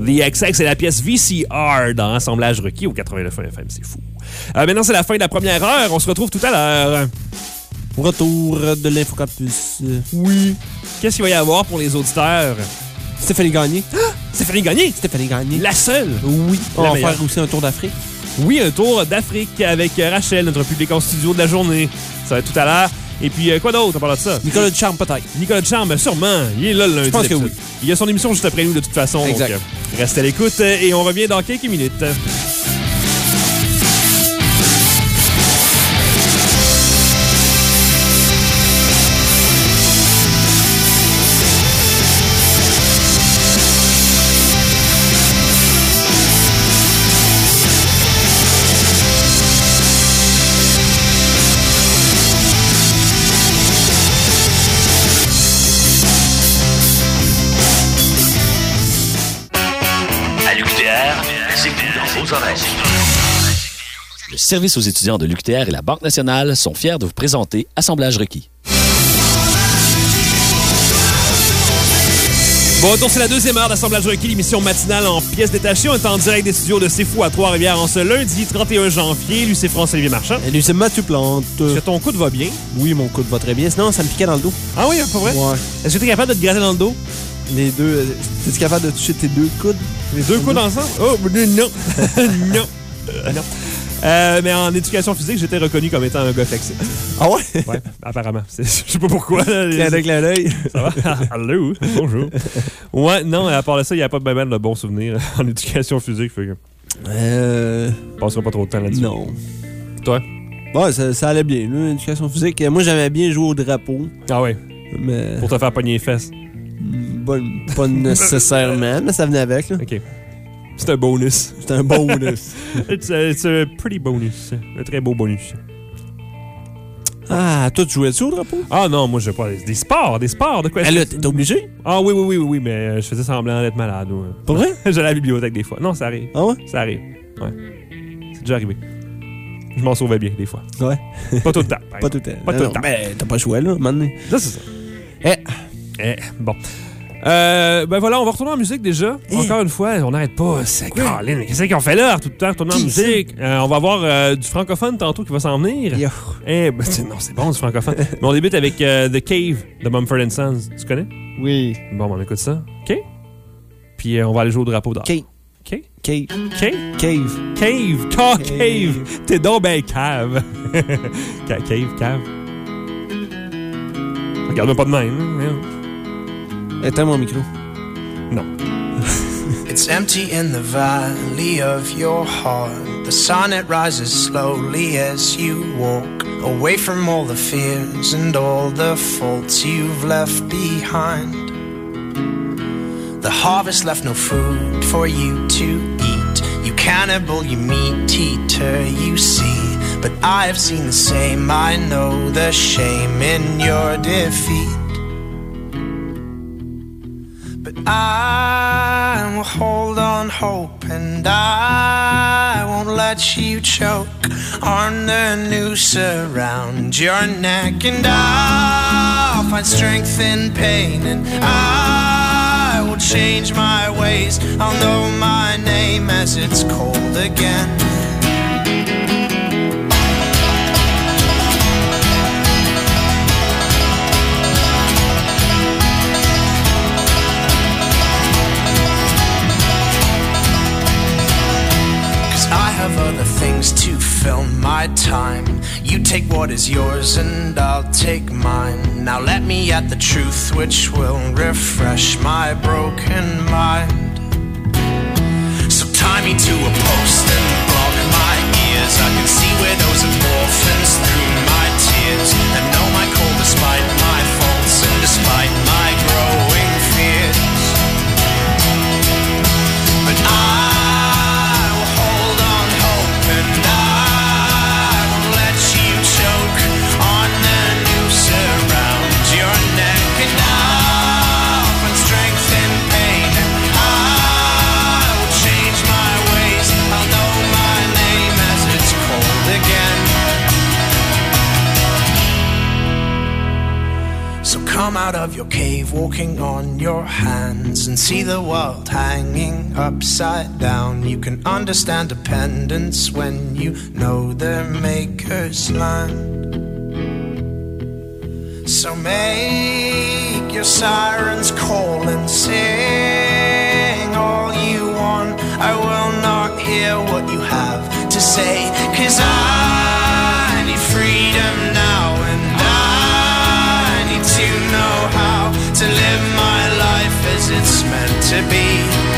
The XX et la pièce VCR dans Assemblage requis au 89 FM. C'est fou. Maintenant, c'est la fin de la première heure. On se retrouve tout à l'heure. Retour de l'Infocampus. Oui. Qu'est-ce qu'il va y avoir pour les auditeurs? Stéphanie Gagné. Stéphanie Gagné? Stéphanie Gagné. La seule? Oui. On La va meilleure. faire aussi un tour d'Afrique. Oui, un tour d'Afrique avec Rachel, notre public en studio de la journée. Ça va être tout à l'heure. Et puis, quoi d'autre à part de ça? Nicolas Ducharme, peut-être. Nicolas Ducharme, sûrement. Il est là le lundi. Je pense que oui. Il a son émission juste après nous, de toute façon. Exact. Donc, restez à l'écoute et on revient dans quelques minutes. À l'UQTR, c'est plus dans vos oreilles. Le service aux étudiants de l'UQTR et la Banque nationale sont fiers de vous présenter Assemblage requis. Bon, donc c'est la deuxième heure d'Assemblage requis, l'émission matinale en pièces détachées. On est en direct des studios de C'est Fou à Trois-Rivières en ce lundi 31 janvier. Lui, c'est François-Olivier Marchand. Salut, c'est Mathieu Plante. Est-ce que ton coude va bien? Oui, mon coude va très bien. Sinon, ça me piquait dans le dos. Ah oui, pas vrai? Ouais. Est-ce que tu es capable de te gratter dans le dos? Les deux. Es-tu capable de toucher tes deux coudes? Les deux coudes ensemble? Oh, non. Non. Non. Mais en éducation physique, j'étais reconnu comme étant un gars flexible. Ah ouais? Ouais, apparemment. Je sais pas pourquoi. Clin d'œil. Ça va? Allô? Bonjour. Ouais, non, à part de ça, il n'y a pas de ben de bons souvenirs en éducation physique. Fait que on passera pas trop de temps là-dessus. Non. Toi? Ouais, ça allait bien, là, l'éducation physique. Moi, j'aimais bien jouer au drapeau. Ah ouais, Mais. pour te faire pogner les fesses. Pas nécessairement, mais ça venait avec, là. OK. C'est un bonus. C'était un bonus. It's a pretty bonus. Un très beau bonus. Ah, toi, tu jouais-tu au drapeau? Ah non, moi, je pas. Des sports, de quoi? Ah là, t'es obligé? Ah oui, mais je faisais semblant d'être malade. Ouais. Pas vrai? J'allais à la bibliothèque des fois. Non, ça arrive. Ah ouais? Ça arrive. Ouais. C'est déjà arrivé. Je m'en sauvais bien, des fois. Ouais. Pas tout le temps. Pas tout le temps. Pas tout le temps. Mais t'as pas joué, là, maintenant. Là, c'est ça. Bon. Ben voilà, on va retourner en musique déjà. Encore une fois, on n'arrête pas. C'est Colin. Qu'est-ce qu'on fait là, tout le temps, retourner en musique? On va avoir du francophone tantôt qui va s'en venir. Yo. Ben, non, c'est bon du francophone. Mais on débute avec The Cave de Mumford & Sons. Tu connais? Oui. Bon, on écoute ça. OK? Puis on va aller jouer au drapeau d'or. Cave. OK? Cave. Cave? Cave. Cave. Oh, cave. T'es donc ben cave. Cave. Regarde-moi pas de même. Hein? Éteins mon micro. Non. It's empty in the valley of your heart. The sun, it rises slowly as you walk away from all the fears and all the faults you've left behind. The harvest left no food for you to eat. You cannibal, you meat eater, you see. But I have seen the same, I know the shame in your defeat. But I will hold on hope, and I won't let you choke on the noose around your neck. And I'll find strength in pain, and I will change my ways. I'll know my name as it's cold again. Other things to fill my time. You take what is yours and I'll take mine. Now let me at the truth which will refresh my broken mind. So tie me to a post and block my ears. I can see widows of orphans through my tears, and know my call despite my faults and despite my growing fears. But So come out of your cave, walking on your hands, and see the world hanging upside down. You can understand dependence when you know their maker's land. So make your sirens call and sing all you want. I will not hear what you have to say, 'cause I need freedom now, and I need to know how to live my life as it's meant to be.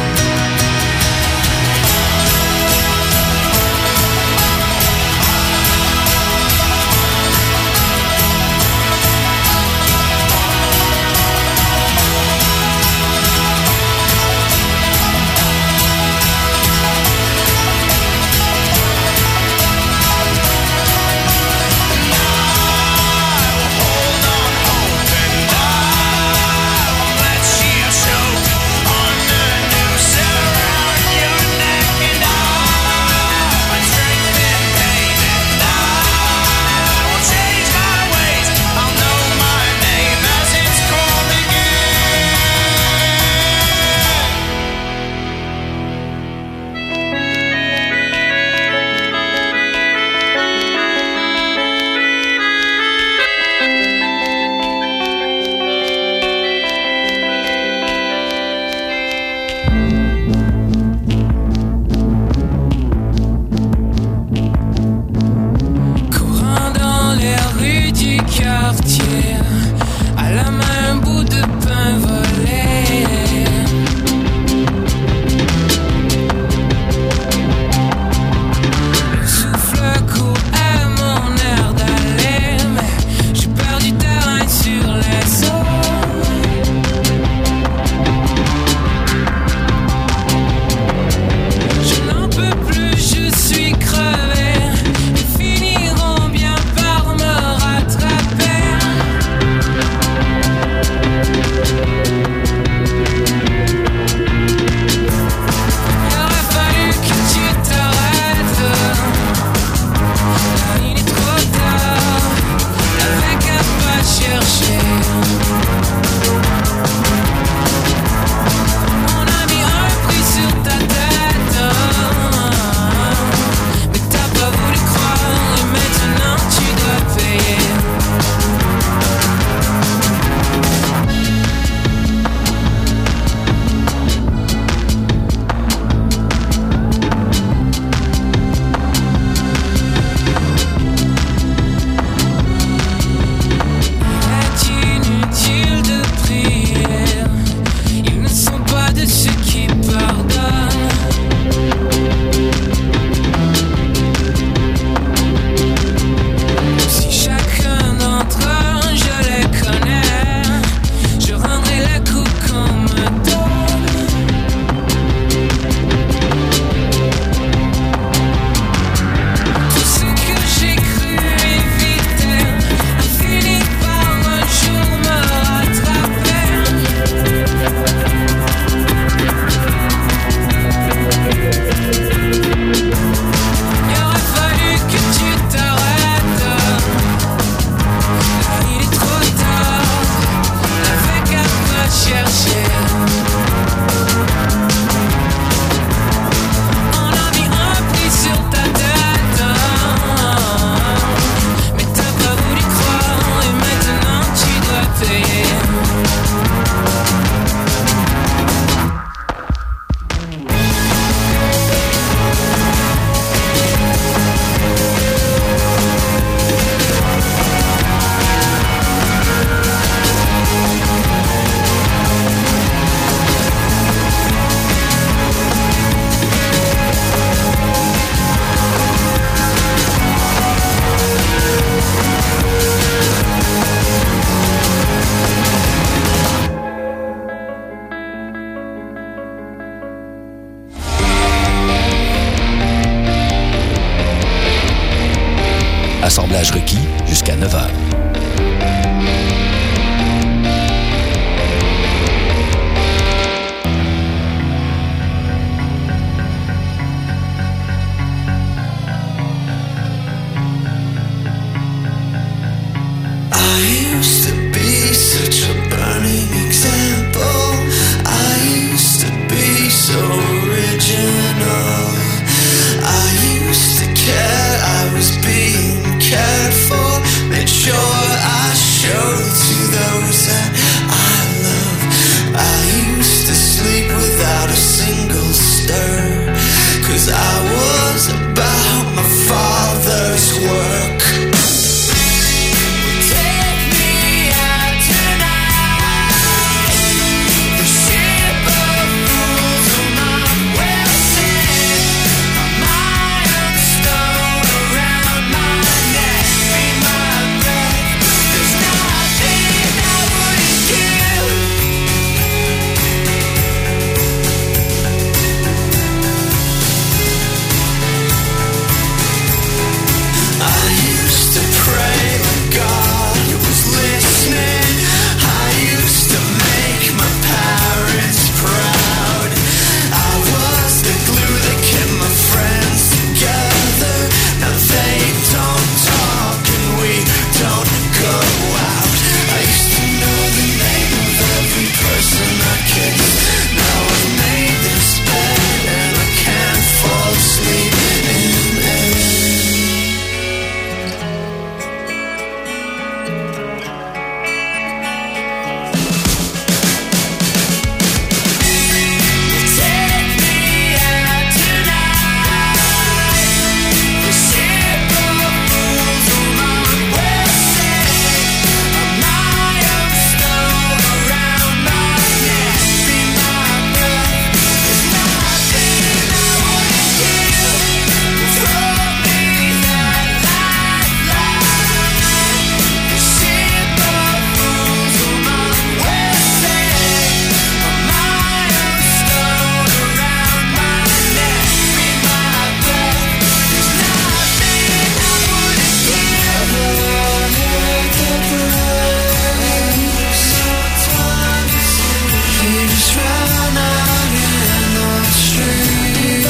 Assemblage requis jusqu'à 9h. I used to be so those that I love. I used to sleep without a single stir, 'cause I was about my father's work. Take me out tonight. The ship of fools will not well sail. My own stone around my neck, be my breath. There's nothing I wouldn't give. I used to pray that God was listening. I used to make my parents proud. I was the glue that kept my friends together. Now they don't talk and we don't go out. I used to know the name of every person I kissed. Now I've made this bed and I can't fall asleep in it. Take me out tonight. The ship of fools will not well sail. My own stone around my neck, be my breath. There's nothing I wouldn't give. Throw me that lifeline. The ship of fools will not well sail. My own stone around my neck, be my breath. There's nothing I wouldn't give. Sometimes you just run out in the street.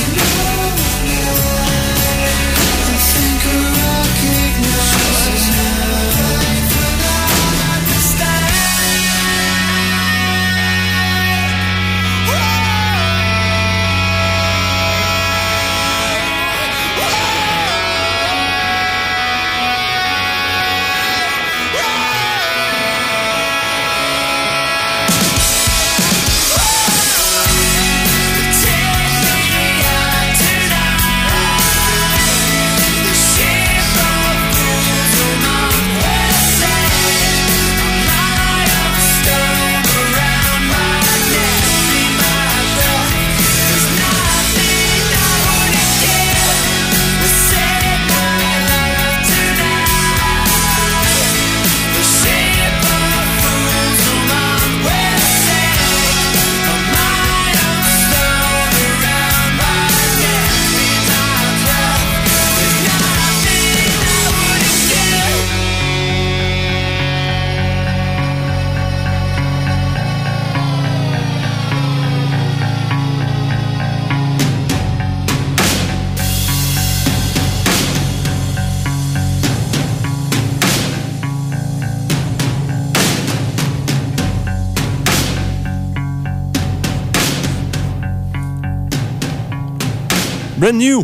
I think I recognize life without Brand New.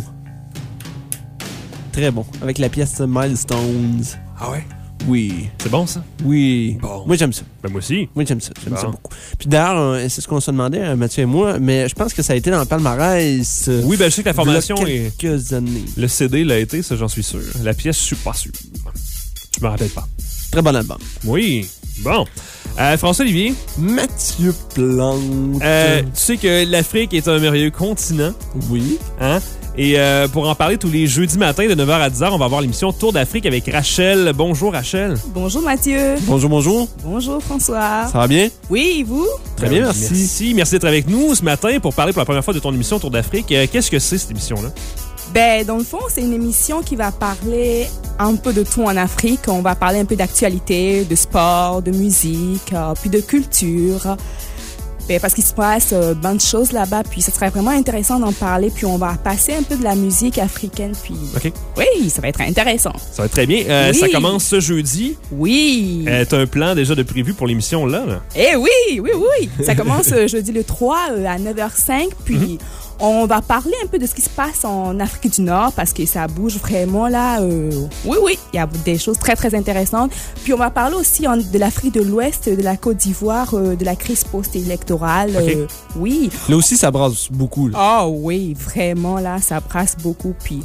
Très bon. Avec la pièce Milestones. Ah ouais? Oui. C'est bon, ça? Oui. Bon. Moi, j'aime ça. Ben, moi aussi. Moi, j'aime ça. J'aime ça Bon. beaucoup. Puis d'ailleurs, c'est ce qu'on se demandait, Mathieu et moi, mais je pense que ça a été dans le palmarès. Oui, ben, je sais que la formation il y a est. quelques années. Le CD l'a été, ça, j'en suis sûr. La pièce, je suis pas sûr. Je me rappelle pas. Très bon album. Oui. Bon. François-Olivier, Mathieu Plante. tu sais que l'Afrique est un merveilleux continent, Oui. hein? Et pour en parler tous les jeudis matins de 9h à 10h, on va avoir l'émission Tour d'Afrique avec Rachel. Bonjour, Rachel. Bonjour Mathieu. Bonjour, bonjour. Bonjour François. Ça va bien? Oui, et vous? Très bien, merci. Merci d'être avec nous ce matin pour parler pour la première fois de ton émission Tour d'Afrique. Qu'est-ce que c'est, cette émission-là? Ben, dans le fond, c'est une émission qui va parler un peu de tout en Afrique. On va parler un peu d'actualité, de sport, de musique, puis de culture. Ben, parce qu'il se passe plein de choses là-bas, puis ça serait vraiment intéressant d'en parler, puis on va passer un peu de la musique africaine, puis... OK. Oui, ça va être intéressant. Ça va être très bien. Oui. Ça commence ce jeudi. Oui. T'as un plan déjà de prévu pour l'émission, là? Eh oui. Ça commence jeudi le 3 à 9h05, puis On va parler un peu de ce qui se passe en Afrique du Nord parce que ça bouge vraiment là. Oui, il y a des choses très, très intéressantes. Puis on va parler aussi de l'Afrique de l'Ouest, de la Côte d'Ivoire, de la crise post-électorale. Ok. Oui. Là aussi, ça brasse beaucoup. Là. Ah oui, vraiment là, ça brasse beaucoup. Puis,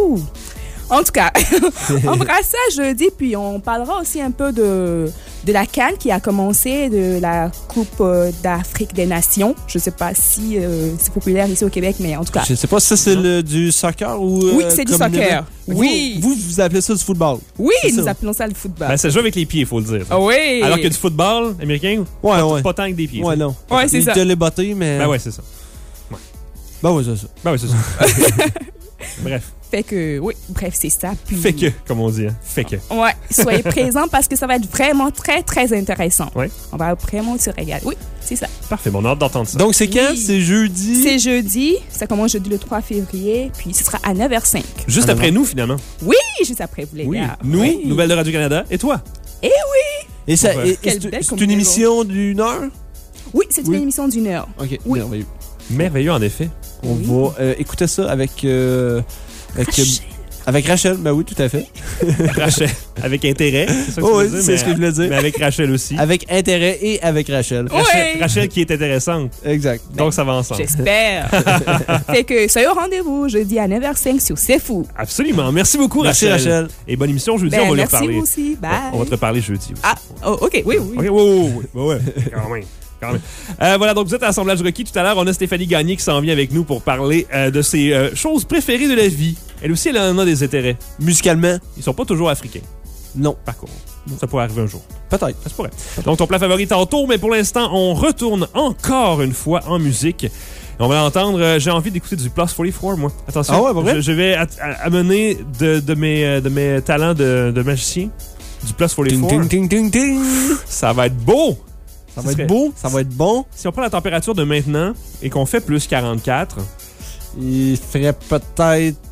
en tout cas, on verra ça jeudi. Puis on parlera aussi un peu de la CAN qui a commencé, de la Coupe d'Afrique des Nations. Je ne sais pas si c'est populaire ici au Québec, mais en tout cas. Je sais pas si ça, c'est du soccer ou... Oui, c'est du soccer. Oui. Vous appelez ça du football. Oui, C'est nous ça. appelons ça le football. Ben, ça joue avec les pieds, il faut le dire. Ah oui. Alors que du football américain, Ouais. pas tant que des pieds. Ouais, non. Ouais, c'est Il ça. te l'est botté, mais... Ben ouais, c'est ça. Ben ouais, c'est ça. Ben ouais, c'est ça. Bref. Fait que, oui, bref, c'est ça. Puis, Fait que, comme on dit. Hein. Fait que. Ouais, soyez présents parce que ça va être vraiment très, très intéressant. Ouais. On va vraiment se régaler. Oui, c'est ça. Parfait, bon, on a hâte d'entendre ça. Donc, c'est quand? Oui. C'est jeudi? C'est jeudi, ça commence jeudi le 3 février, puis ce sera à 9h05. Juste après nous, finalement. Oui, juste après vous, les Oui. gars. Nous, Oui. Nouvelles de Radio-Canada. Et toi? Eh oui! Et ça, Ouais. et Quelle c'est belle c'est une combinaison. émission d'une heure? Oui, c'est une Oui. émission d'une heure. OK, Oui. merveilleux. Merveilleux, en effet. On Oui. va écouter ça avec... Rachel. Avec Rachel, ben oui, tout à fait. Rachel. Avec intérêt. C'est ça que tu Oh, veux oui, dire, c'est mais- ce que je voulais dire. Mais avec Rachel aussi. Avec intérêt et avec Rachel. Ouais. Rachel qui est intéressante. Exact. Donc, ça va ensemble. J'espère. Fait que soyez au rendez-vous jeudi à 9h05 sur C'est Fou. Absolument. Merci beaucoup, Merci, Rachel. Rachel. Et bonne émission jeudi. Ben, on va lui merci reparler. vous aussi. Bye. On va te reparler jeudi aussi. Ah, oh, OK, oui. OK, ouais. Quand même. Quand même. Voilà, donc vous êtes à l'Assemblage Rocky. Tout à l'heure, on a Stéphanie Gagné qui s'en vient avec nous pour parler de ses choses préférées de la vie. Elle aussi, elle en a des intérêts. Musicalement, Ils sont pas toujours africains, non. par contre. Ça pourrait arriver un jour. Peut-être. Ça se pourrait. Donc, ton plat favori tantôt, mais pour l'instant, on retourne encore une fois en musique. On va l'entendre. J'ai envie d'écouter du Plus 44, moi. Attention. Ah ouais, pas vrai? Je vais amener de mes talents de magicien du Plus 44. Ting, ting, ting, ting, ting. Ça va être beau! Ça va être beau, ça va être bon. Si on prend la température de maintenant et qu'on fait plus 44, Il ferait peut-être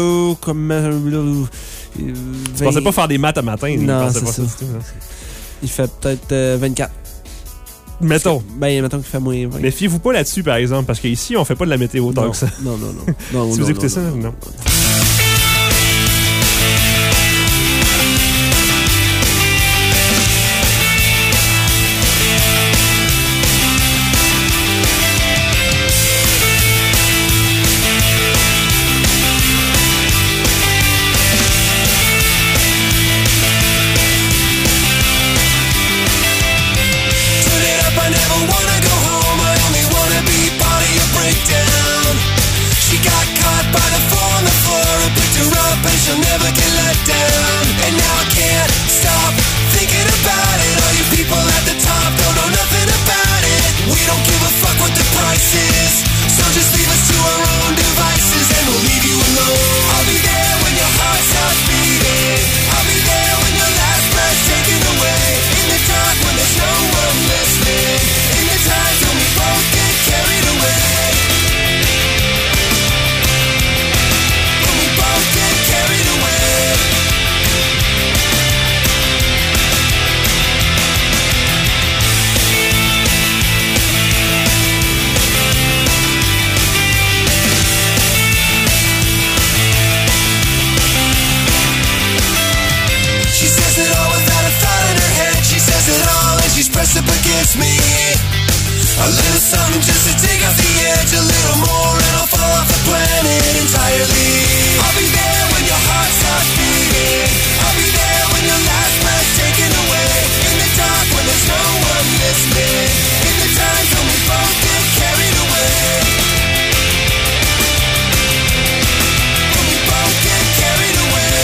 tu pensais pas faire des maths à matin. Il Non, pensait c'est pas ça. du tout, hein. Il fait peut-être 24. Mettons. Ben, mettons qu'il fait moins 20. Mais fiez-vous pas là-dessus, par exemple, parce qu'ici, on fait pas de la météo tant non, que ça. non. Non, Si non, vous écoutez non, ça, non. non. Turn it up, I never wanna go home. I only wanna be part of your breakdown. She got caught by the four on the floor and picked her up and she'll never get let down. And now I can't stop thinking about it. All you people at the top don't know nothing about it. We don't give a fuck what the price is. So just leave us to our own devices and we'll leave you alone. I'll be there when your heart stops beating. I'll be there when your last breath's taken away. In the dark when there's no one listening. In the times when we both get carried away. When we both get carried away. She says it all without a thought in her head. She says it all and she's pressed up against me. A little something just to take off the edge. A little more and I'll fall off the planet entirely. I'll be there when your heart stops beating. I'll be there when your last breath's taken away. In the dark when there's no one listening. In the times when we both get carried away. When we both get carried away.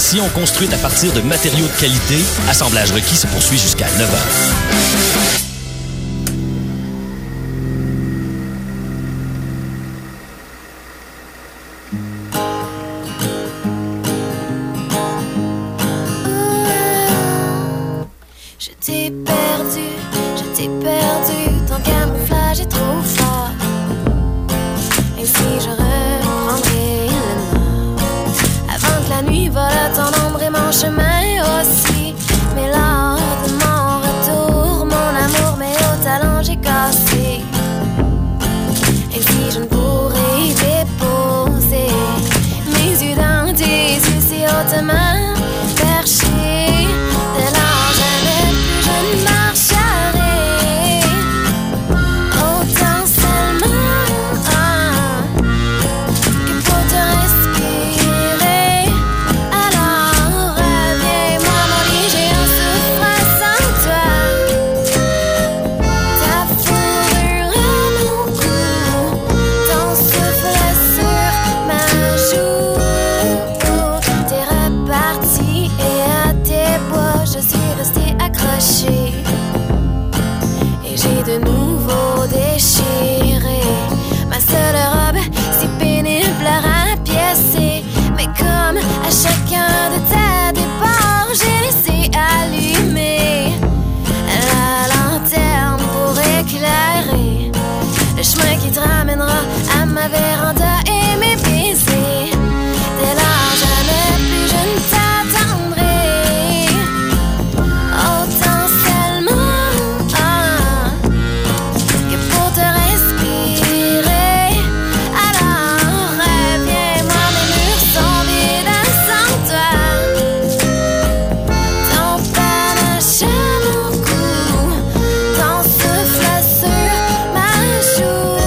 finitions construites à partir de matériaux de qualité. Assemblage requis se poursuit jusqu'à 9 h. Je t'ai perdu, ton camouflage est trop fort. Et si je reprendrai le nord, avant que la nuit vole ton ombre et mon chemin aussi. Mais lors de mon retour, mon amour, mes hauts talons j'ai cassé. Et si je ne pourrais déposer mes yeux dans tes yeux si hautement perchés, de là jamais plus je ne marcherai. Autant seulement que pour te respirer. Alors reviens-moi mon lit, j'ai un souffle sans toi. Ta fourrure à mon cou, ton souffle sur ma joue. T'es reparti et à tes bois je suis restée accrochée. Et j'ai de nouveau déchiré ma seule robe si pénible à rapiécer. Mais comme à chacun de tes départs, j'ai laissé allumer la lanterne pour éclairer le chemin qui te ramènera à ma véranda et mes baisers. Dès là, jamais plus je ne t'attendrai. Autant seulement que pour te respirer. Alors reviens-moi, mes murs sont vides sans toi. Ton panache à mon cou, ton souffle sur ma joue.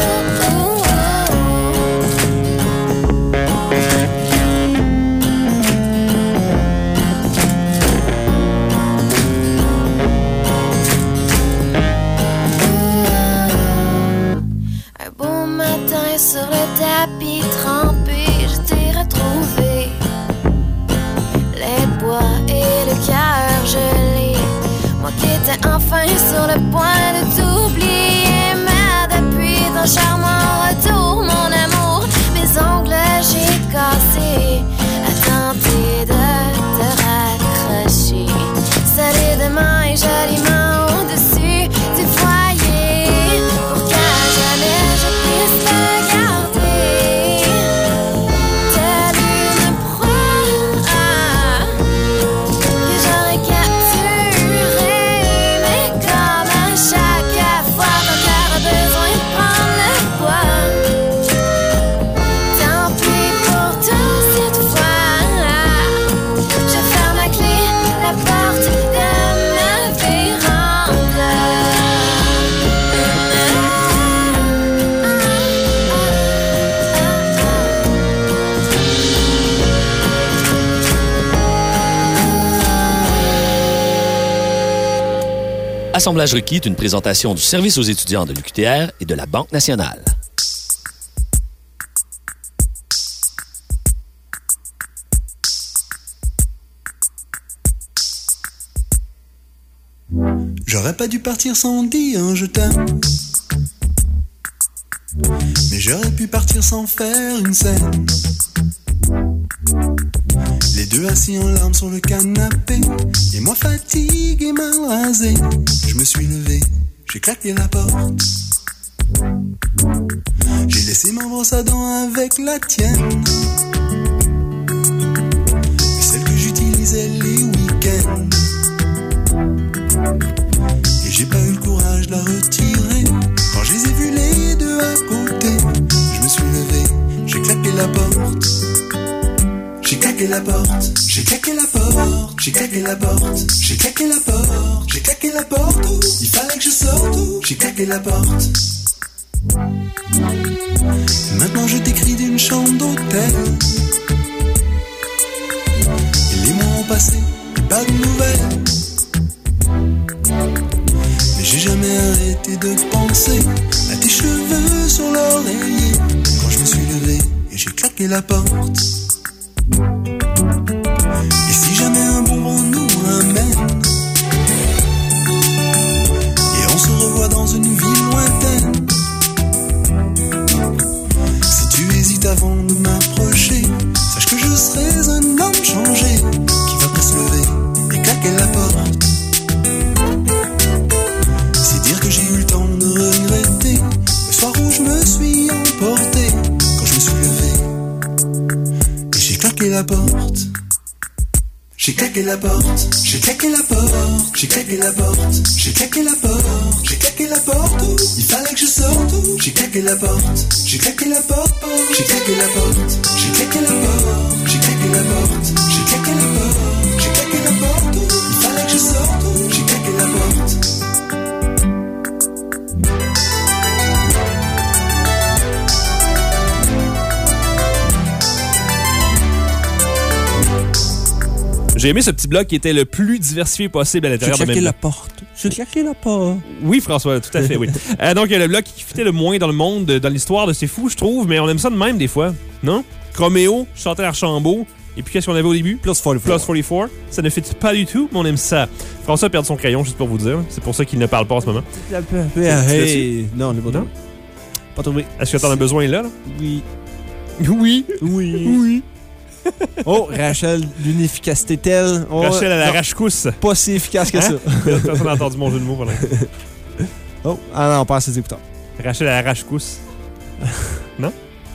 Un beau matin sur le tapis trempé, je t'ai retrouvé. Les bois et le cœur gelé, moi qui étais enfin sur le point de t'oublier. Mais depuis ton charmant retour, mon amour, mes ongles j'ai cassé à tenter de te raccrocher solidement et joliment au-dessus du foyer, pour qu'à jamais je puisse te garder telle une proie que j'aurais capturée. Mais comme à chaque fois ton cœur a besoin de prendre le poids, tant pis pour toi cette fois. Je ferme à clé la porte de ma véranda. Assemblage requis est une présentation du service aux étudiants de l'UQTR et de la Banque nationale. J'aurais pas dû partir sans dire je t'aime, mais j'aurais pu partir sans faire une scène. Les deux assis en larmes sur le canapé, et moi fatigué, mal rasé. Je me suis levé, j'ai claqué la porte. J'ai laissé ma brosse à dents avec la tienne, celle que j'utilisais les week-ends. Et j'ai pas eu le courage de la retirer. Quand je les ai vus les deux à côté, je me suis levé, j'ai claqué la porte. J'ai claqué la porte, j'ai claqué la porte, j'ai claqué la porte, j'ai claqué la porte, j'ai claqué la porte. Il fallait que je sorte, j'ai claqué la porte. Maintenant je t'écris d'une chambre d'hôtel. Et les mois ont passé, et pas de nouvelles. Mais j'ai jamais arrêté de penser à tes cheveux sur l'oreiller. Quand je me suis levé et j'ai claqué la porte. claqué la porte. J'ai claqué la porte, j'ai claqué la porte, j'ai claqué la porte, j'ai claqué la porte, j'ai claqué la porte, il fallait que je sorte, j'ai claqué la porte, j'ai claqué la porte, j'ai claqué la porte, j'ai claqué la porte, j'ai claqué la porte, j'ai claqué la porte, j'ai claqué la porte, il fallait que je sorte, j'ai claqué la porte. J'ai aimé ce petit bloc qui était le plus diversifié possible à l'intérieur de J'ai même claqué la bloc. porte. J'ai claqué la porte. Oui, François, tout à fait, oui. Donc, le bloc qui fitait le moins dans le monde, dans l'histoire de C'est Fou, je trouve, mais on aime ça de même des fois, non? Chroméo, Chantal Archambault, et puis qu'est-ce qu'on avait au début? Plus 44. Plus 44. Ça ne fit pas du tout, mais on aime ça. François a perdu son crayon, juste pour vous dire. C'est pour ça qu'il ne parle pas en ce moment. Hey. Non, on est pas Non? Pas trouvé. Est-ce que t'en as besoin là? Oui. Oui. Oui. Oui. Oh, Rachel, l'unificacité telle. Oh, Rachel à la non, rache-cousse. pas si efficace que ça. Personne n'a entendu mon jeu de mots pour l'instant. Oh, ah non, on passe ses écouteurs. Rachel à la rache-cousse. Non?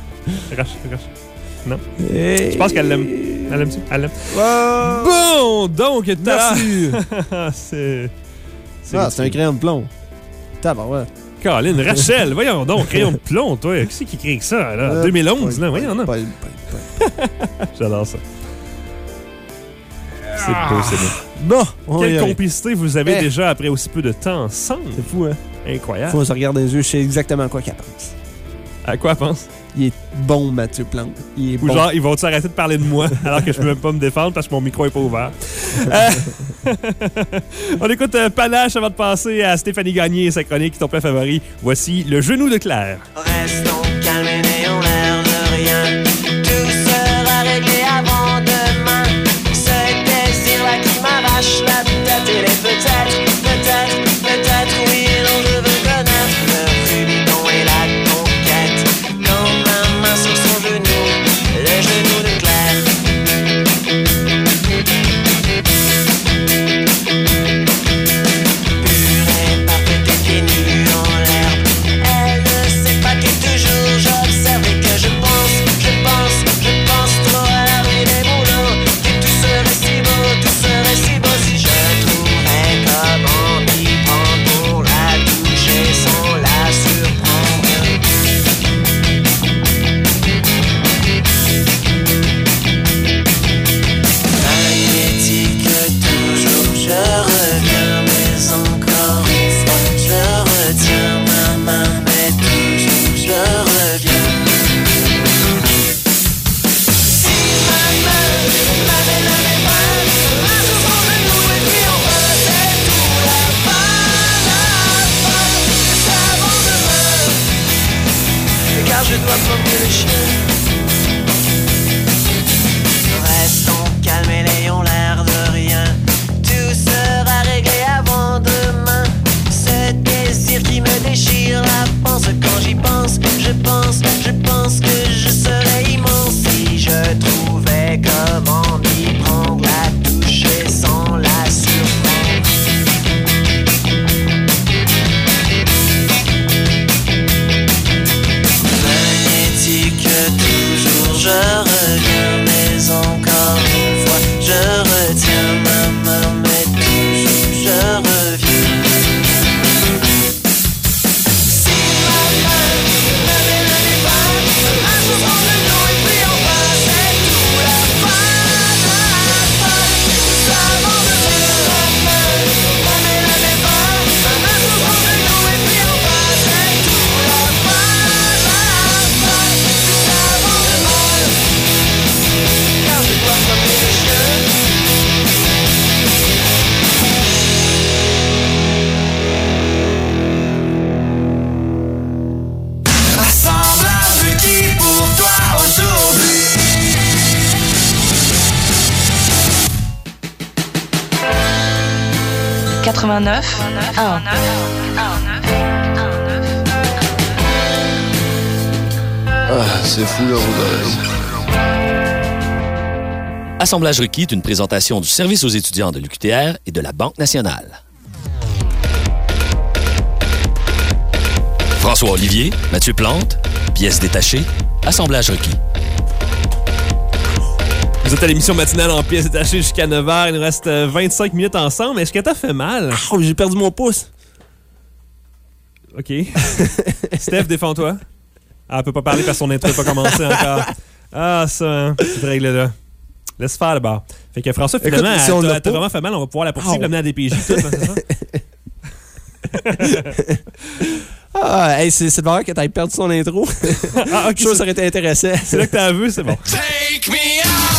Non? Hey. Je pense qu'elle l'aime. Elle aime ça? Elle l'aime. Oh. Bon, donc, Merci. c'est C'est un crayon de plomb. Tabarouette. Caroline, Rachel, voyons donc, crayon de plomb, toi. Qui c'est qui écrit ça, là? 2011, là, voyons, non? J'adore ça. C'est beau, c'est beau. Bon, on Quelle y arrive. complicité vous avez déjà après aussi peu de temps ensemble. C'est fou, hein? Incroyable. Faut se regarder les yeux, je sais exactement quoi qu'elle pense. À quoi elle pense? Il est bon, Mathieu Plante. Il est Ou bon. genre, ils vont-tu arrêter de parler de moi alors que je peux même pas me défendre parce que mon micro est pas ouvert? On écoute Panache avant de passer à Stéphanie Gagné et sa chronique, ton plat favori. Voici Le Genou de Claire. Restons calmes et n'ayons l'air de rien. Tout sera réglé avant demain. Ce désir-là qui m'arrache la tête. Il est peut-être, oui, non, je veux connaître le rubidon et la conquête. Quand ma main sur son genou, le genou de Claire. Pure et parfaite et pieds nus en l'herbe. Elle ne sait pas que toujours j'observe et que je pense trop à la rue des moulins. Que tout serait si beau si je trouvais comment m'y prendre pour la toucher sans la surprendre. Magnétique toujours, je reviens mais encore une fois je retiens ma main mais toujours je reviens. Si ma main n'avait pas main sur son genou et puis on faisait tout la avant demain. Car je dois promener le chien. Restons calmes et n'ayons l'air de rien. Tout sera réglé avant demain. Ce désir qui me déchire la panse. Quand j'y pense, je pense que je serais immense si je trouvais comment m'y prendre, la toucher sans la surprendre. Magnétique toujours, je reviens mais encore une fois je retiens ma main mais toujours je reviens. Si ma main n'avait pas main sur son genou et puis on faisait tout la avant demain. Ma main n'avait pas main sur son genou et puis on faisait tout la avant demain. Car je dois promener le chien. Assemblage qui pour toi aujourd'hui. C'est fou le rodage. Assemblage requis est une présentation du service aux étudiants de l'UQTR et de la Banque nationale. François Olivier, Mathieu Plante, pièces détachées, assemblage requis. Vous êtes à l'émission matinale en pièces détachées jusqu'à 9h. Il nous reste 25 minutes ensemble. Est-ce que t'as fait mal? Oh, j'ai perdu mon pouce. OK. Steph, défends-toi. Ah, elle peut pas parler parce que son intro n'est pas commencé encore. Ah, ça, hein, cette règle-là. Laisse faire le bar. Fait que François, finalement, écoute, si on t'as vraiment fait mal. On va pouvoir la poursuivre, l'amener à DPJ. Tout, c'est ça? Ah, hey, c'est de voir que t'aies perdu son intro. Ah, OK. Je trouve que ça aurait été intéressant. C'est là que t'as vu, c'est bon. Take me out.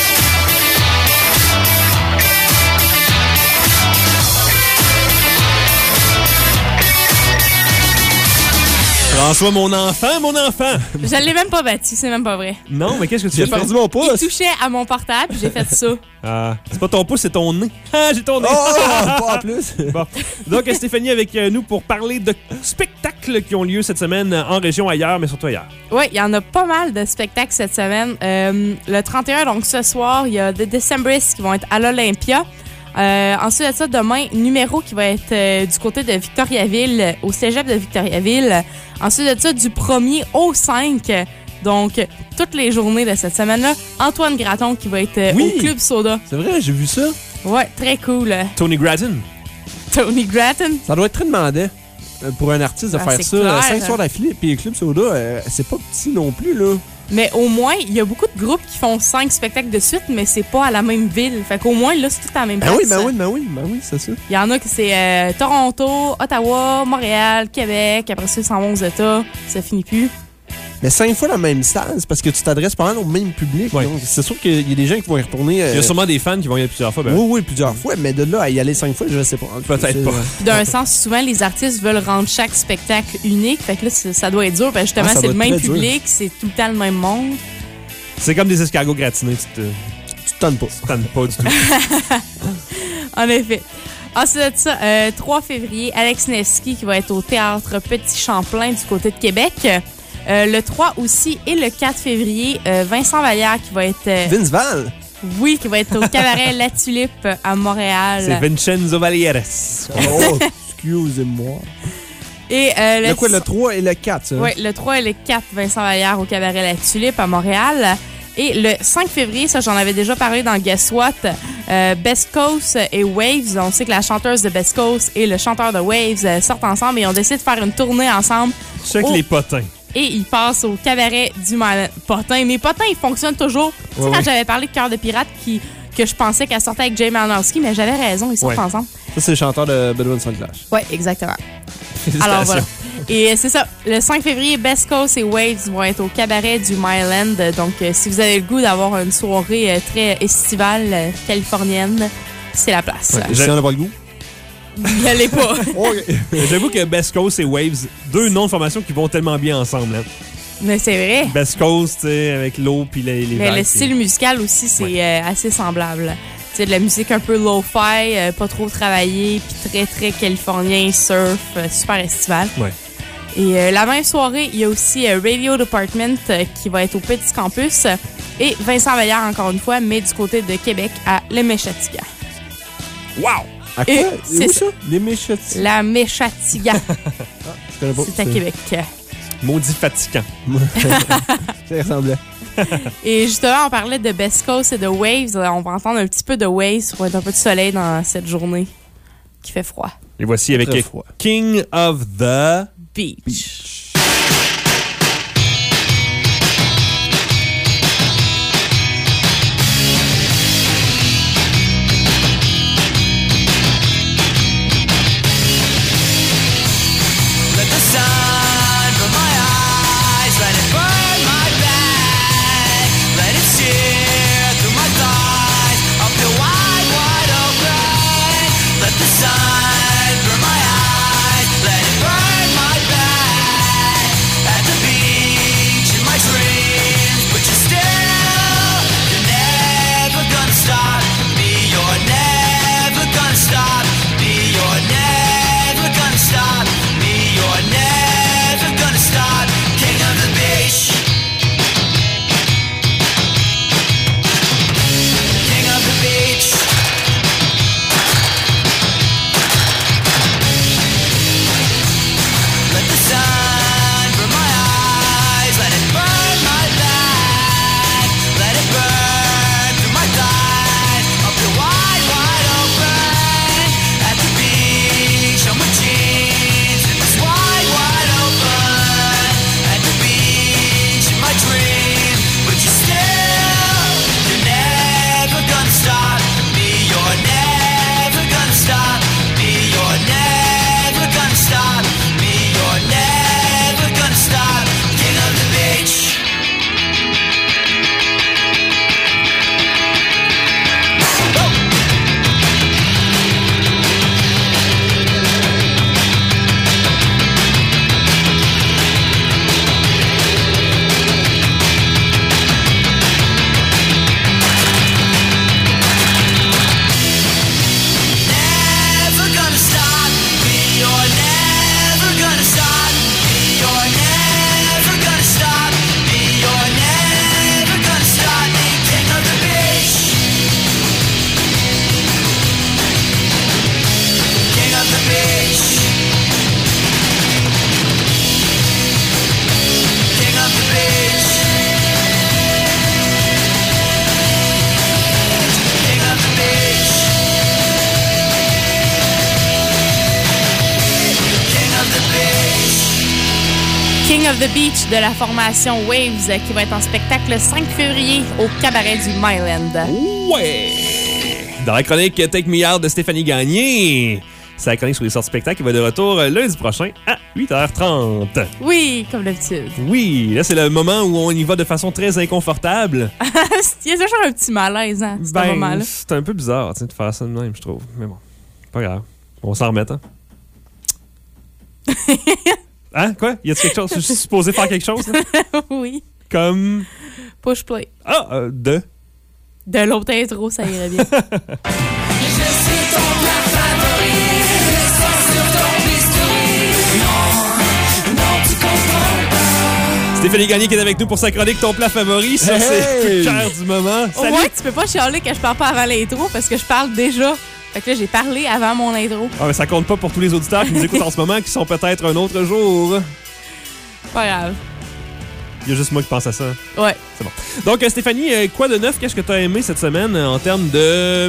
François, mon enfant, mon enfant! Je l'ai même pas battu, c'est même pas vrai. Non, mais qu'est-ce que tu J'ai as fait? perdu mon pouce. Il touchait à mon portable, puis j'ai fait ça. Ah, c'est pas ton pouce, c'est ton nez. Ah, j'ai ton nez! Oh, pas en plus. Bon. Donc, Stéphanie avec nous pour parler de spectacles qui ont lieu cette semaine en région, ailleurs, mais surtout ailleurs. Oui, il y en a pas mal de spectacles cette semaine. Le 31, donc ce soir, il y a The Decemberists qui vont être à l'Olympia. Ensuite de ça, demain, Numéro qui va être du côté de Victoriaville, au cégep de Victoriaville. Ensuite de ça, du 1er au 5, donc toutes les journées de cette semaine-là, Antoine Graton qui va être Oui. au Club Soda. C'est vrai, j'ai vu ça. Ouais, très cool. Tony Gratton. Tony Gratton. Ça doit être très demandé pour un artiste de Ah, faire c'est ça. clair. 5 soirs d'affilée. Puis le Club Soda, c'est pas petit non plus, là. Mais au moins, il y a beaucoup de groupes qui font 5 spectacles de suite, mais c'est pas à la même ville. Fait qu'au moins, là, c'est tout à la même place. Ben oui, c'est ça. Il y en a que c'est Toronto, Ottawa, Montréal, Québec. Après ça, ils s'en vont aux États. Ça finit plus. Mais 5 fois dans le même stade, c'est parce que tu t'adresses pas mal au même public. Ouais. Donc, c'est sûr qu'il y a des gens qui vont y retourner. Il y a sûrement des fans qui vont y aller plusieurs fois. Ben. Oui, plusieurs fois. Mais de là à y aller 5 fois, je sais pas. Peut-être pas. Puis d'un sens, souvent, les artistes veulent rendre chaque spectacle unique. Fait que là, ça doit être dur. Parce que justement, Ah, ça c'est doit le être même très dur. public, c'est tout le temps le même monde. C'est comme des escargots gratinés. Tu Tu te tonnes pas. te tannes pas du tout. En effet. Ensuite de ça, 3 février, Alex Nevsky qui va être au Théâtre Petit Champlain du côté de Québec. Le 3 aussi et le 4 février, Vincent Vallière qui va être... Vince Val. Oui, qui va être au cabaret La Tulipe à Montréal. C'est Vincenzo Valieres. Oh, excusez-moi. Et Le 3 et le 4, ça? Oui, le 3 et le 4, Vincent Vallière au cabaret La Tulipe à Montréal. Et le 5 février, ça j'en avais déjà parlé dans Guess What, Best Coast et Waves. On sait que la chanteuse de Best Coast et le chanteur de Waves sortent ensemble et ont décidé de faire une tournée ensemble. Check les potins. Et ils passent au cabaret du Potin. Mais Potin, ils fonctionnent toujours. Tu sais, quand j'avais parlé de Cœur de Pirate, que je pensais qu'elle sortait avec Jay Malinowski, mais j'avais raison, ils sortent ensemble. Ça, c'est le chanteur de Bedouin Clash. Oui, exactement. Alors voilà. Et c'est ça, le 5 février, Best Coast et Waves vont être au cabaret du Myland. Donc, si vous avez le goût d'avoir une soirée très estivale californienne, c'est la place. Si on n'a pas le goût. N'y allez pas. J'avoue que Best Coast et Waves, deux noms de formation qui vont tellement bien ensemble. Hein. Mais c'est vrai. Best Coast, tu sais, avec l'eau puis les Mais vagues. le style musical aussi, c'est assez semblable. Tu sais, de la musique un peu lo-fi, pas trop travaillée, puis très, très californien, surf, super estival. Ouais. Et la même soirée, il y a aussi Radio Department qui va être au Petit Campus. Et Vincent Vallière, encore une fois, mais du côté de Québec, à Le Méchatiga. Wow! À quoi? Et C'est où ça? Les Méchatigas. La Méchatiga. Je connais pas. C'est à Québec. Maudit fatigant. Ça ressemblait. Et justement, on parlait de Best Coast et de Waves. On va entendre un petit peu de Waves pour être un peu de soleil dans cette journée qui fait froid. Et voici avec Très froid. King of the Beach. Let the sun from my eyes, let it burn my back, let it sear through my thighs, up the wide, wide open. Let the sun from my eyes, let it burn my back. King of the Beach de la formation Waves qui va être en spectacle le 5 février au cabaret du Myland. Ouais! Dans la chronique Take Me Out de Stéphanie Gagné, c'est la chronique sur les sorties spectacles qui va de retour lundi prochain à 8h30. Oui, comme d'habitude. Oui, là, c'est le moment où on y va de façon très inconfortable. Il y a toujours un petit malaise, hein, ce moment-là. C'est un peu bizarre, tu sais, de faire ça de même, je trouve. Mais bon, pas grave. On s'en remet, hein? Hein? Quoi? Y a-t-il quelque chose? Je suis supposé faire quelque chose, là? Oui. Comme... Push play. Ah, de l'autre intro, ça irait bien. Je suis ton plat favori, le sang sur ton bistouri. Non, tu comprends pas. Stéphanie Gagné qui est avec nous pour sa chronique Ton plat favori. Ça, c'est le cœur du moment. Au moins, tu peux pas chialer que je parle pas avant l'intro parce que je parle déjà. Fait que là, j'ai parlé avant mon intro. Ah, mais ça compte pas pour tous les auditeurs qui nous écoutent en ce moment qui sont peut-être un autre jour. Pas grave. Il y a juste moi qui pense à ça. Ouais. C'est bon. Donc, Stéphanie, quoi de neuf? Qu'est-ce que tu as aimé cette semaine en termes de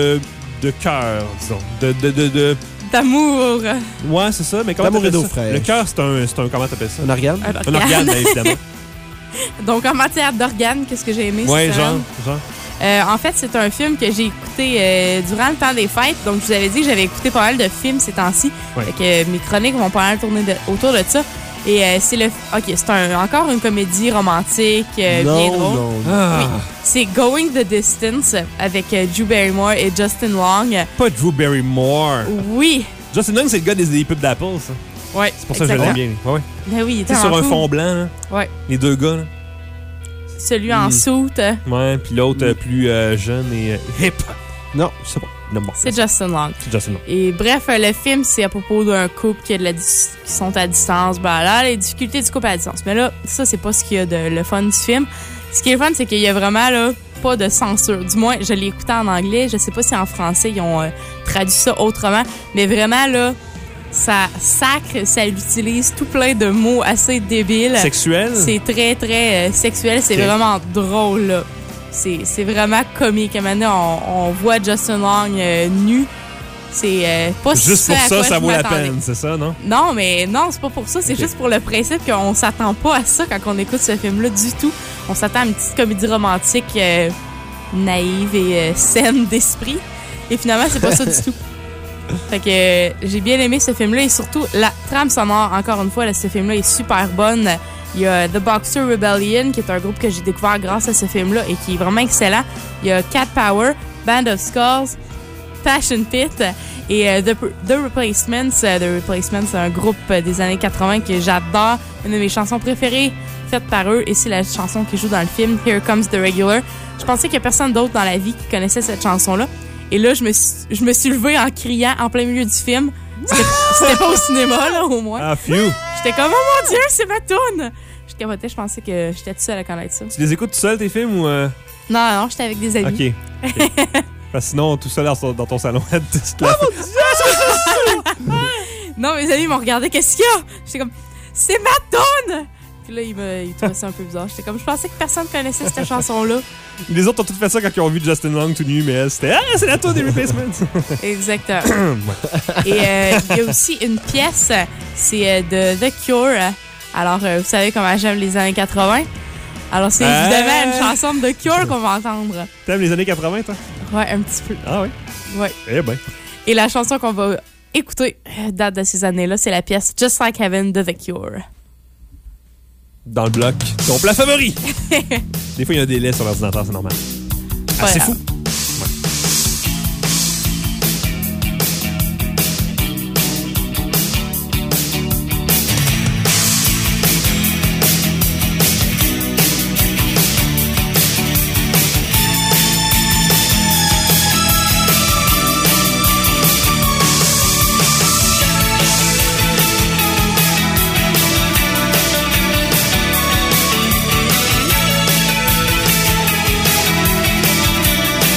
cœur, disons? D'amour. Ouais, c'est ça. Mais comment d'amour et d'eau ça? fraîche. Le cœur, c'est un comment t'appelles ça? Un organe? Un organe, évidemment. Donc, en matière d'organes, qu'est-ce que j'ai aimé? Ouais, cette genre. En fait, c'est un film que j'ai écouté durant le temps des fêtes. Donc, je vous avais dit que j'avais écouté pas mal de films ces temps-ci. Ouais. Fait que mes chroniques vont pas mal tourner autour de ça. Et c'est encore une comédie romantique bien drôle. Non. Ah. Oui. C'est Going the Distance avec Drew Barrymore et Justin Long. Pas Drew Barrymore. Oui. Justin Long, c'est le gars des pubs d'Apple, ça. Ouais. C'est pour ça que je l'aime bien. Ouais. Ben oui, il était Tu sais, sur un cool. fond blanc, là. Ouais. Les deux gars, là. Celui en soute, Ouais, puis l'autre plus jeune et hip. Non, je sais pas. Non, bon, c'est Justin Long. c'est Justin Long. Et bref, le film, c'est à propos d'un couple qui sont à distance, blablabla, les difficultés du couple à distance. Mais là, ça, c'est pas ce qu'il y a de le fun du film. Ce qui est le fun, c'est qu'il y a vraiment là, pas de censure. Du moins, je l'ai écouté en anglais. Je sais pas si en français, ils ont traduit ça autrement. Mais vraiment, là, ça sacre, ça utilise tout plein de mots assez débiles. Sexuel? C'est très, très sexuel. C'est Ok. vraiment drôle, là. C'est vraiment comique. Maintenant, on voit Justin Long nu. C'est pas Juste ce pour à ça, quoi ça je vaut la m'attendais. peine, c'est ça, non? Non, mais non, c'est pas pour ça. C'est Ok. juste pour le principe qu'on s'attend pas à ça quand on écoute ce film-là du tout. On s'attend à une petite comédie romantique naïve et saine d'esprit. Et finalement, c'est pas ça du tout. Fait que j'ai bien aimé ce film-là et surtout la trame sonore, encore une fois, là, ce film-là est super bonne. Il y a The Boxer Rebellion, qui est un groupe que j'ai découvert grâce à ce film-là et qui est vraiment excellent. Il y a Cat Power, Band of Skulls, Passion Pit et The Replacements. The Replacements, c'est un groupe des années 80 que j'adore. Une de mes chansons préférées faite par eux et c'est la chanson qui joue dans le film Here Comes the Regular. Je pensais qu'il y a personne d'autre dans la vie qui connaissait cette chanson-là. Et là, je me suis levée en criant en plein milieu du film. C'était pas au cinéma, là, au moins. Ah, phew! J'étais comme, oh mon Dieu, c'est ma toune! Je capotais, je pensais que j'étais toute seule à connaître ça. Tu les écoutes tout seul, tes films, ou... Non, j'étais avec des amis. OK. Parce que sinon, tout seul dans ton salon, Non, mes amis m'ont regardé, qu'est-ce qu'il y a? J'étais comme, c'est ma toune! Puis là, ils trouvaient ça un peu bizarre. J'étais comme, je pensais que personne connaissait cette chanson-là. Les autres ont tout fait ça quand ils ont vu Justin Long tout nu, mais elle, c'était « Ah, c'est la tour des Replacements! » Exactement. Et il y a aussi une pièce, c'est de The Cure. Alors, vous savez comment j'aime les années 80. Alors, c'est évidemment une chanson de The Cure qu'on va entendre. T'aimes les années 80, toi? Ouais, un petit peu. Ah oui? Ouais. Eh ben. Et la chanson qu'on va écouter date de ces années-là, c'est la pièce Just Like Heaven de The Cure. Dans le bloc, ton plat favori! Des fois, il y a un délai sur l'ordinateur, c'est normal. Ah, c'est fou! Just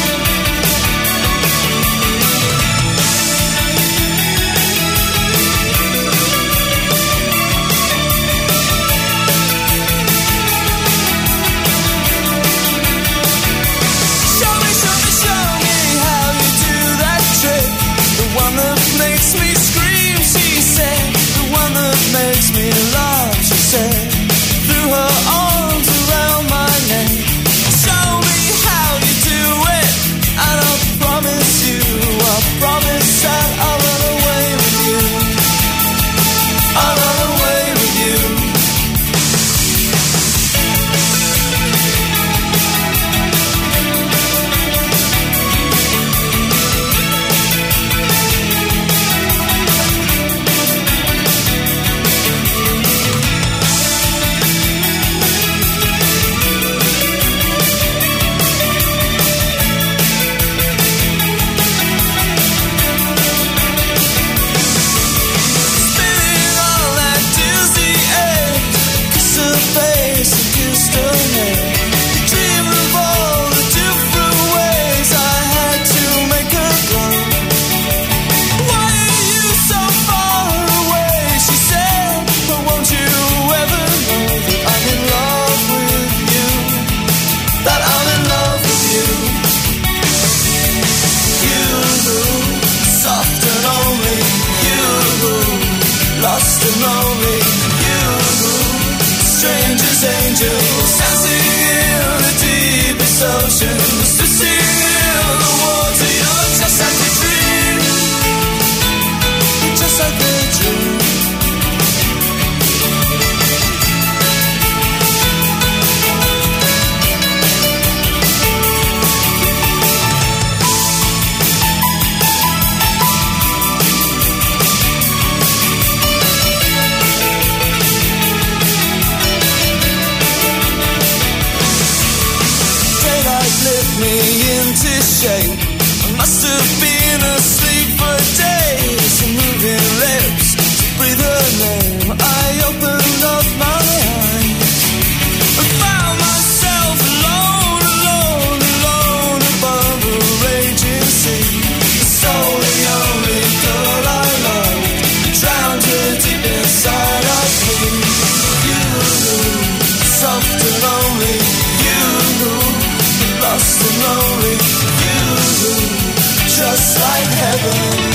shape. I must have been asleep for days. Moving lips to breathe her name. I opened up my eyes. I found myself alone, alone, alone above a raging sea. The only girl I loved, drowned her deep inside of me. You, soft and lonely. You, lost and lonely. You, just like heaven.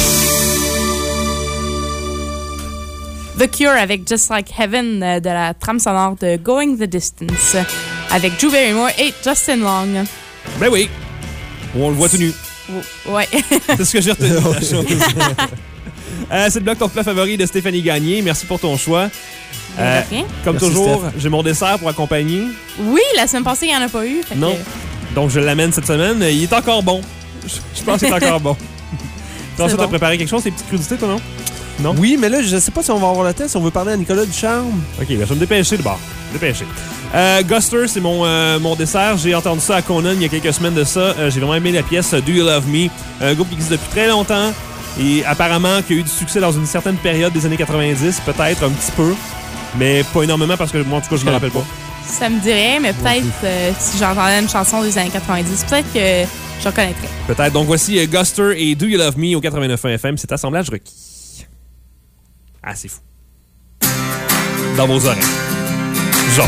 The Cure avec Just Like Heaven de la trame sonore de Going the Distance avec Drew Barrymore et Justin Long. Ben oui, on le voit tout nu. Ouais. C'est ce que j'ai retenu de la chose. C'est le bloc ton plat favori de Stéphanie Gagné. Merci pour ton choix. Comme Merci, toujours, Steph. j'ai mon dessert pour accompagner. Oui, la semaine passée, il n'y en a pas eu. Fait Non. que- Donc, je l'amène cette semaine. Il est encore bon. Je pense qu'il est encore bon. Ensuite, bon. t'as préparé quelque chose, des petites crudités, toi, non? Non? Oui, mais là, je sais pas si on va avoir le temps, si on veut parler à Nicolas Ducharme. OK, ben, je vais me dépêcher de bord. Dépêcher. Guster, c'est mon dessert. J'ai entendu ça à Conan il y a quelques semaines de ça. J'ai vraiment aimé la pièce Do You Love Me? Un groupe qui existe depuis très longtemps et apparemment qui a eu du succès dans une certaine période des années 90, peut-être un petit peu, mais pas énormément parce que moi, en tout cas, je me rappelle pas. Ça me dirait, mais peut-être si j'entendais une chanson des années 90, peut-être que je reconnaîtrais. Peut-être. Donc voici Guster et Do You Love Me au 89.1 FM. C'est assemblage requis. Ah, c'est fou. Dans vos oreilles. Genre.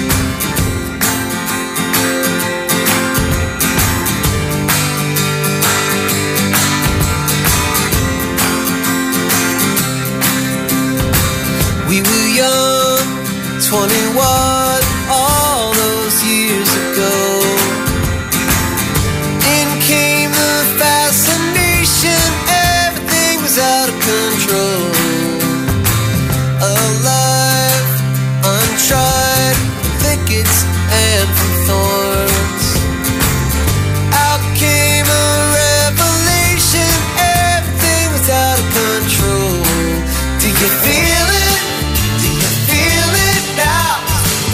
We were young, 21, all those years ago. In came the fascination, everything was out of control. Alive, untried, thickets and from thorns. Out came a revelation, everything was out of control. Do you feel it? Do you feel it now?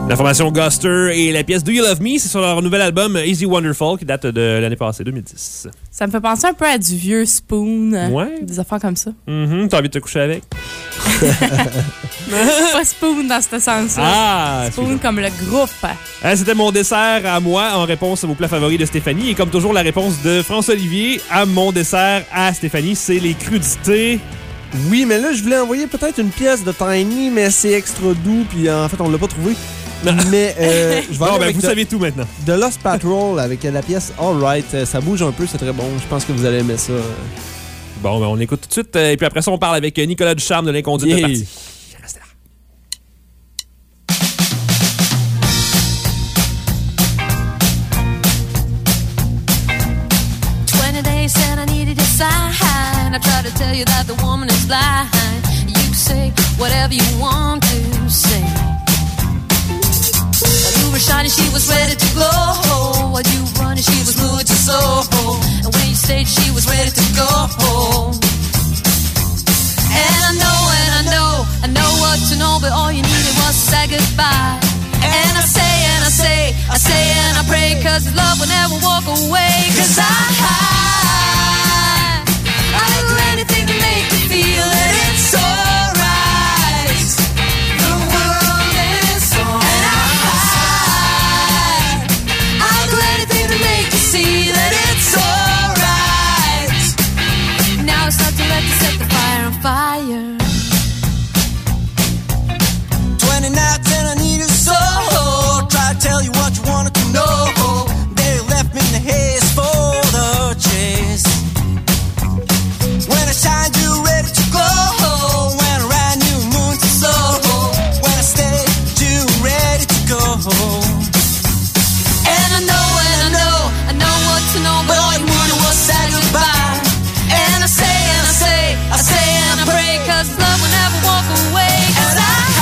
La formation Guster et la pièce Do You Love Me, c'est sur leur nouvel album Easy Wonderful qui date de l'année passée, 2010. Ça me fait penser un peu à du vieux Spoon. Ouais. Des affaires comme ça. T'as envie de te coucher avec? Pas Spoon dans ce sens-là. Ah! Spoon comme le groupe. C'était mon dessert à moi en réponse à vos plats favoris de Stéphanie. Et comme toujours, la réponse de François-Olivier à mon dessert à Stéphanie, c'est les crudités. Oui, mais là, je voulais envoyer peut-être une pièce de Tiny, mais c'est extra doux, puis en fait, on l'a pas trouvé. Mais je vais aller avec vous savez tout maintenant. The Lost Patrol avec la pièce All Right. Ça bouge un peu, c'est très bon. Je pense que vous allez aimer ça. Bon, ben on écoute tout de suite. Et puis après ça, on parle avec Nicolas Ducharme de l'Inconduite de parti. Restez là. 20 days and I needed a sign. I tried to tell you that the woman is blind. You can say whatever you want to say. You were shining, she was ready to go. While you were running, she was moving to soul. And when you stayed, she was ready to go. And I know what to know, but all you needed was to say goodbye. And I say, and I pray, 'cause love will never walk away. 'Cause I'll do anything to make you feel that it's alright. The world is on. And I'll do anything to make you see that it's alright. Now it's not too late to set the fire on fire. 20 nights and I need a soul. Try to tell you what you wanted to know. They left me in the haze for the chase. When I shine, you ready to go. When I ride, you moon to slow. When I stay, you ready to go. And I know what to know, but all you wanted was to say goodbye. And I say, and I pray, 'cause love will never walk away. 'Cause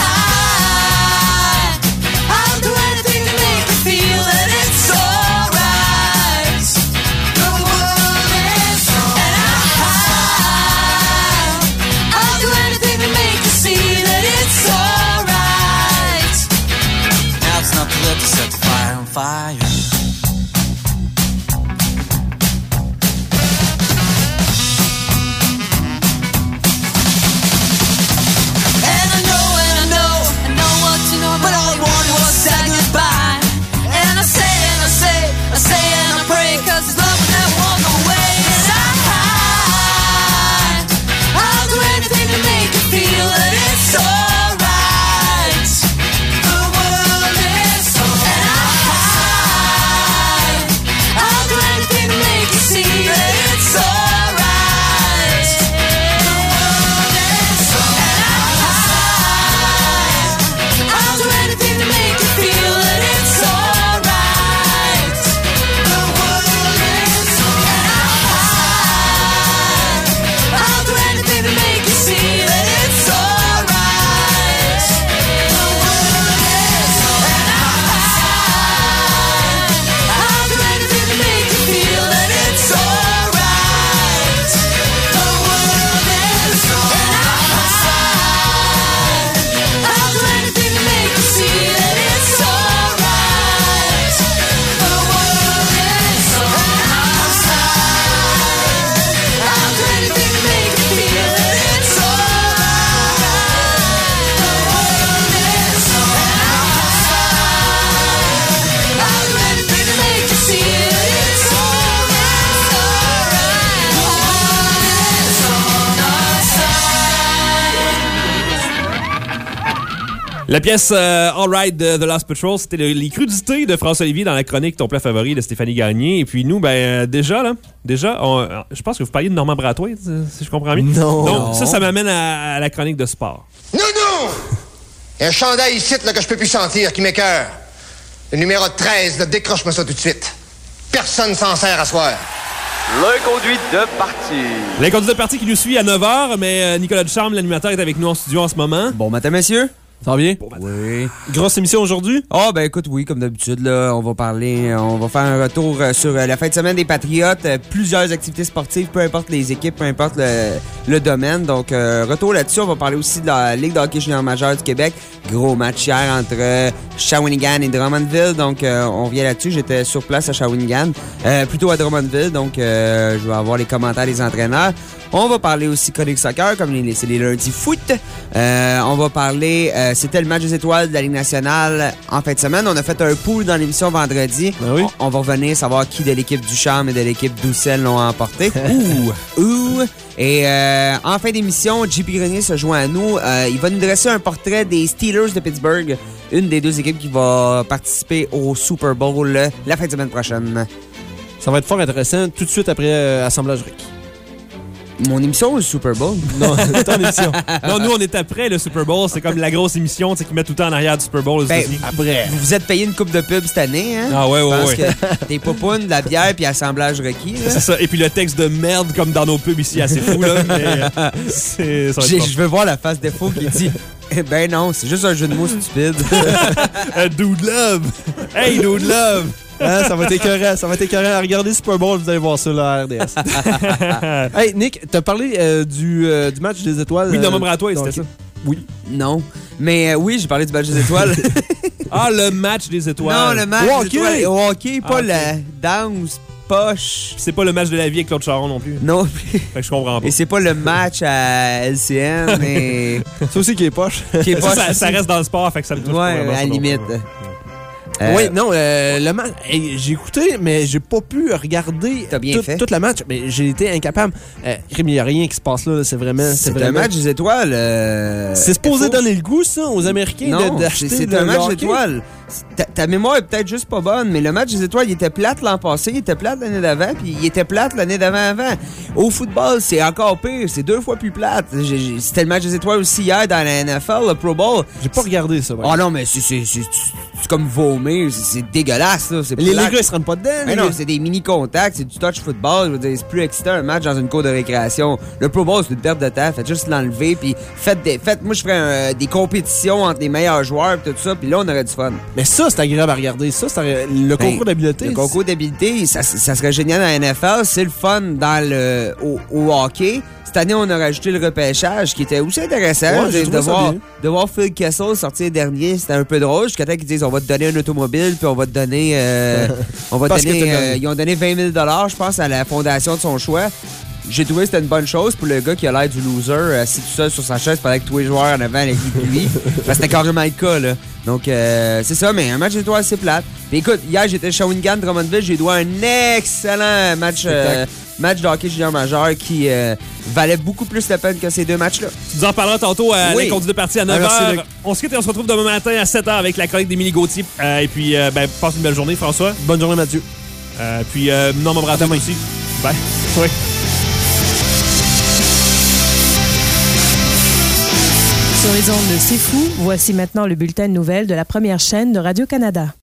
I'll do anything to make you feel that it's alright. The world is on. And I'll do anything to make you see that it's alright. Now it's not too late to set the fire on fire. And I know what to know, but all you wanted was to say goodbye. And I say, and I pray, 'cause his love will never walk away. 'Cause I'll do anything to make you feel that it's alright. The world is on. And I'll do anything to make you see that it's alright. The world is on. I'll do anything to make you feel that it's alright. The world is on. I'll do anything to make you see that it's alright. The world is on. I'll do anything to make you feel that it's alright. The world is on. I'll do anything to make you see that it's alright. The world is on. I'll do anything to make you feel that it's alright. The world is on. I'll do anything to make you see that it's alright. The world is on our side. La pièce All Right de The Lost Patrol, c'était les crudités de François-Olivier dans la chronique Ton plat favori de Stéphanie Gagné. Et puis nous, déjà, je pense que vous parliez de Normand Bratois, si je comprends bien. Non. Donc ça m'amène à la chronique de sport. Non! Il y a un chandail ici là, que je peux plus sentir, qui m'écoeure. Le numéro 13, là, décroche-moi ça tout de suite. Personne s'en sert à soir. L'inconduite de parti. L'inconduite de parti qui nous suit à 9h, mais Nicolas Ducharme, l'animateur, est avec nous en studio en ce moment. Bon matin, messieurs. Ça va bien? Oui. Grosse émission aujourd'hui? Ah, ben écoute, oui, comme d'habitude, là, on va faire un retour sur la fin de semaine des Patriotes, plusieurs activités sportives, peu importe les équipes, peu importe le domaine. Donc, retour là-dessus, on va parler aussi de la Ligue de hockey junior majeur du Québec. Gros match hier entre Shawinigan et Drummondville. Donc, on revient là-dessus. J'étais sur place à Shawinigan, plutôt à Drummondville. Donc, je vais avoir les commentaires des entraîneurs. On va parler aussi Chronique Soccer, comme c'est les lundis foot. On va parler, c'était le match des étoiles de la Ligue nationale en fin de semaine. On a fait un pool dans l'émission vendredi. Ben oui. On va revenir savoir qui de l'équipe du Charme et de l'équipe d'Oussel l'ont emporté. Ouh! Et en fin d'émission, JP Grenier se joint à nous. Il va nous dresser un portrait des Steelers de Pittsburgh, une des deux équipes qui va participer au Super Bowl la fin de semaine prochaine. Ça va être fort intéressant tout de suite après Assemblage Rick. Mon émission ou le Super Bowl? Non, ton émission. Non, nous, on est après le Super Bowl. C'est comme la grosse émission qui met tout le temps en arrière du Super Bowl aux États-Unis. Après. Vous vous êtes payé une coupe de pub cette année, hein? Ah ouais. Je pense que des popounes, de la bière puis assemblage requis. Là. C'est ça. Et puis le texte de merde comme dans nos pubs ici, assez fou, là. Mais je veux voir la face défaut qui dit « Ben non, c'est juste un jeu de mots stupide. » Dude Love! Hey, Dude Love! Hein, ça va être écœurant. Regardez Super Bowl, vous allez voir ça là, à RDS. Hey, Nick, t'as parlé du match des étoiles. Oui, nomme-moi à toi, c'était ça. Oui. Non. Mais oui, j'ai parlé du match des étoiles. Ah, le match des étoiles. Non, le match des étoiles. Au hockey, pas la danse poche. C'est pas le match de la vie avec Claude Charon non plus. Non. Fait que je comprends pas. Et c'est pas le match à LCN, mais... Ça aussi qui est poche. Ça reste dans le sport, fait que ça me touche pas vraiment. Ouais, à la limite. Oui, non, le match, j'ai écouté, mais j'ai pas pu regarder tout le match. Mais j'ai été incapable. Il n'y a rien qui se passe là. C'est vraiment. C'est un match des étoiles. C'est supposé donner le goût, ça, aux Américains d'acheter. C'est un match d'étoiles. Ta mémoire est peut-être juste pas bonne, mais le match des étoiles, il était plate l'an passé, il était plate l'année d'avant, puis il était plate l'année d'avant. Au football, c'est encore pire, c'est 2 fois plus plate. C'était le match des étoiles aussi hier dans la NFL, le Pro Bowl. J'ai pas regardé ça. Oh non, mais c'est comme vomir, c'est dégueulasse, là. Les gars, ils se rendent pas dedans. Mais non, c'est des mini-contacts, c'est du touch football. Je veux dire, c'est plus excitant un match dans une cour de récréation. Le Pro Bowl, c'est une perte de temps. Faites juste l'enlever, puis moi, je ferais des compétitions entre les meilleurs joueurs, puis tout ça, puis là, on aurait du fun. Mais ça, c'est agréable à regarder. Ça, c'est le concours d'habileté. Le concours d'habileté, ça serait génial à la NFL. C'est le fun au hockey. Cette année, on a rajouté le repêchage, qui était aussi intéressant. Ouais, de voir Phil Kessel sortir dernier, c'était un peu drôle. Jusqu'à temps qu'ils disent, on va te donner un automobile, puis on va te donner... ils ont donné 20 000 $, je pense, à la fondation de son choix. J'ai trouvé que c'était une bonne chose pour le gars qui a l'air du loser, assis tout seul sur sa chaise pendant que tous les joueurs en avant avec lui. C'était carrément le cas, là. Donc, c'est ça, mais un match d'étoiles, c'est plate. Puis écoute, hier, j'étais à Shawinigan, Drummondville, j'ai joué un excellent match de hockey junior majeur qui valait beaucoup plus la peine que ces 2 matchs-là. Tu nous en parleras tantôt à l'inconduit de partie à 9h. Merci, on se quitte et on se retrouve demain matin à 7h avec la chronique d'Émilie Gauthier. Et puis, passe une belle journée, François. Bonne journée, Mathieu. Puis, Norman Bratham aussi. Bye. Oui. Sur les ondes de C'est Fou, voici maintenant le bulletin de nouvelles de la première chaîne de Radio-Canada.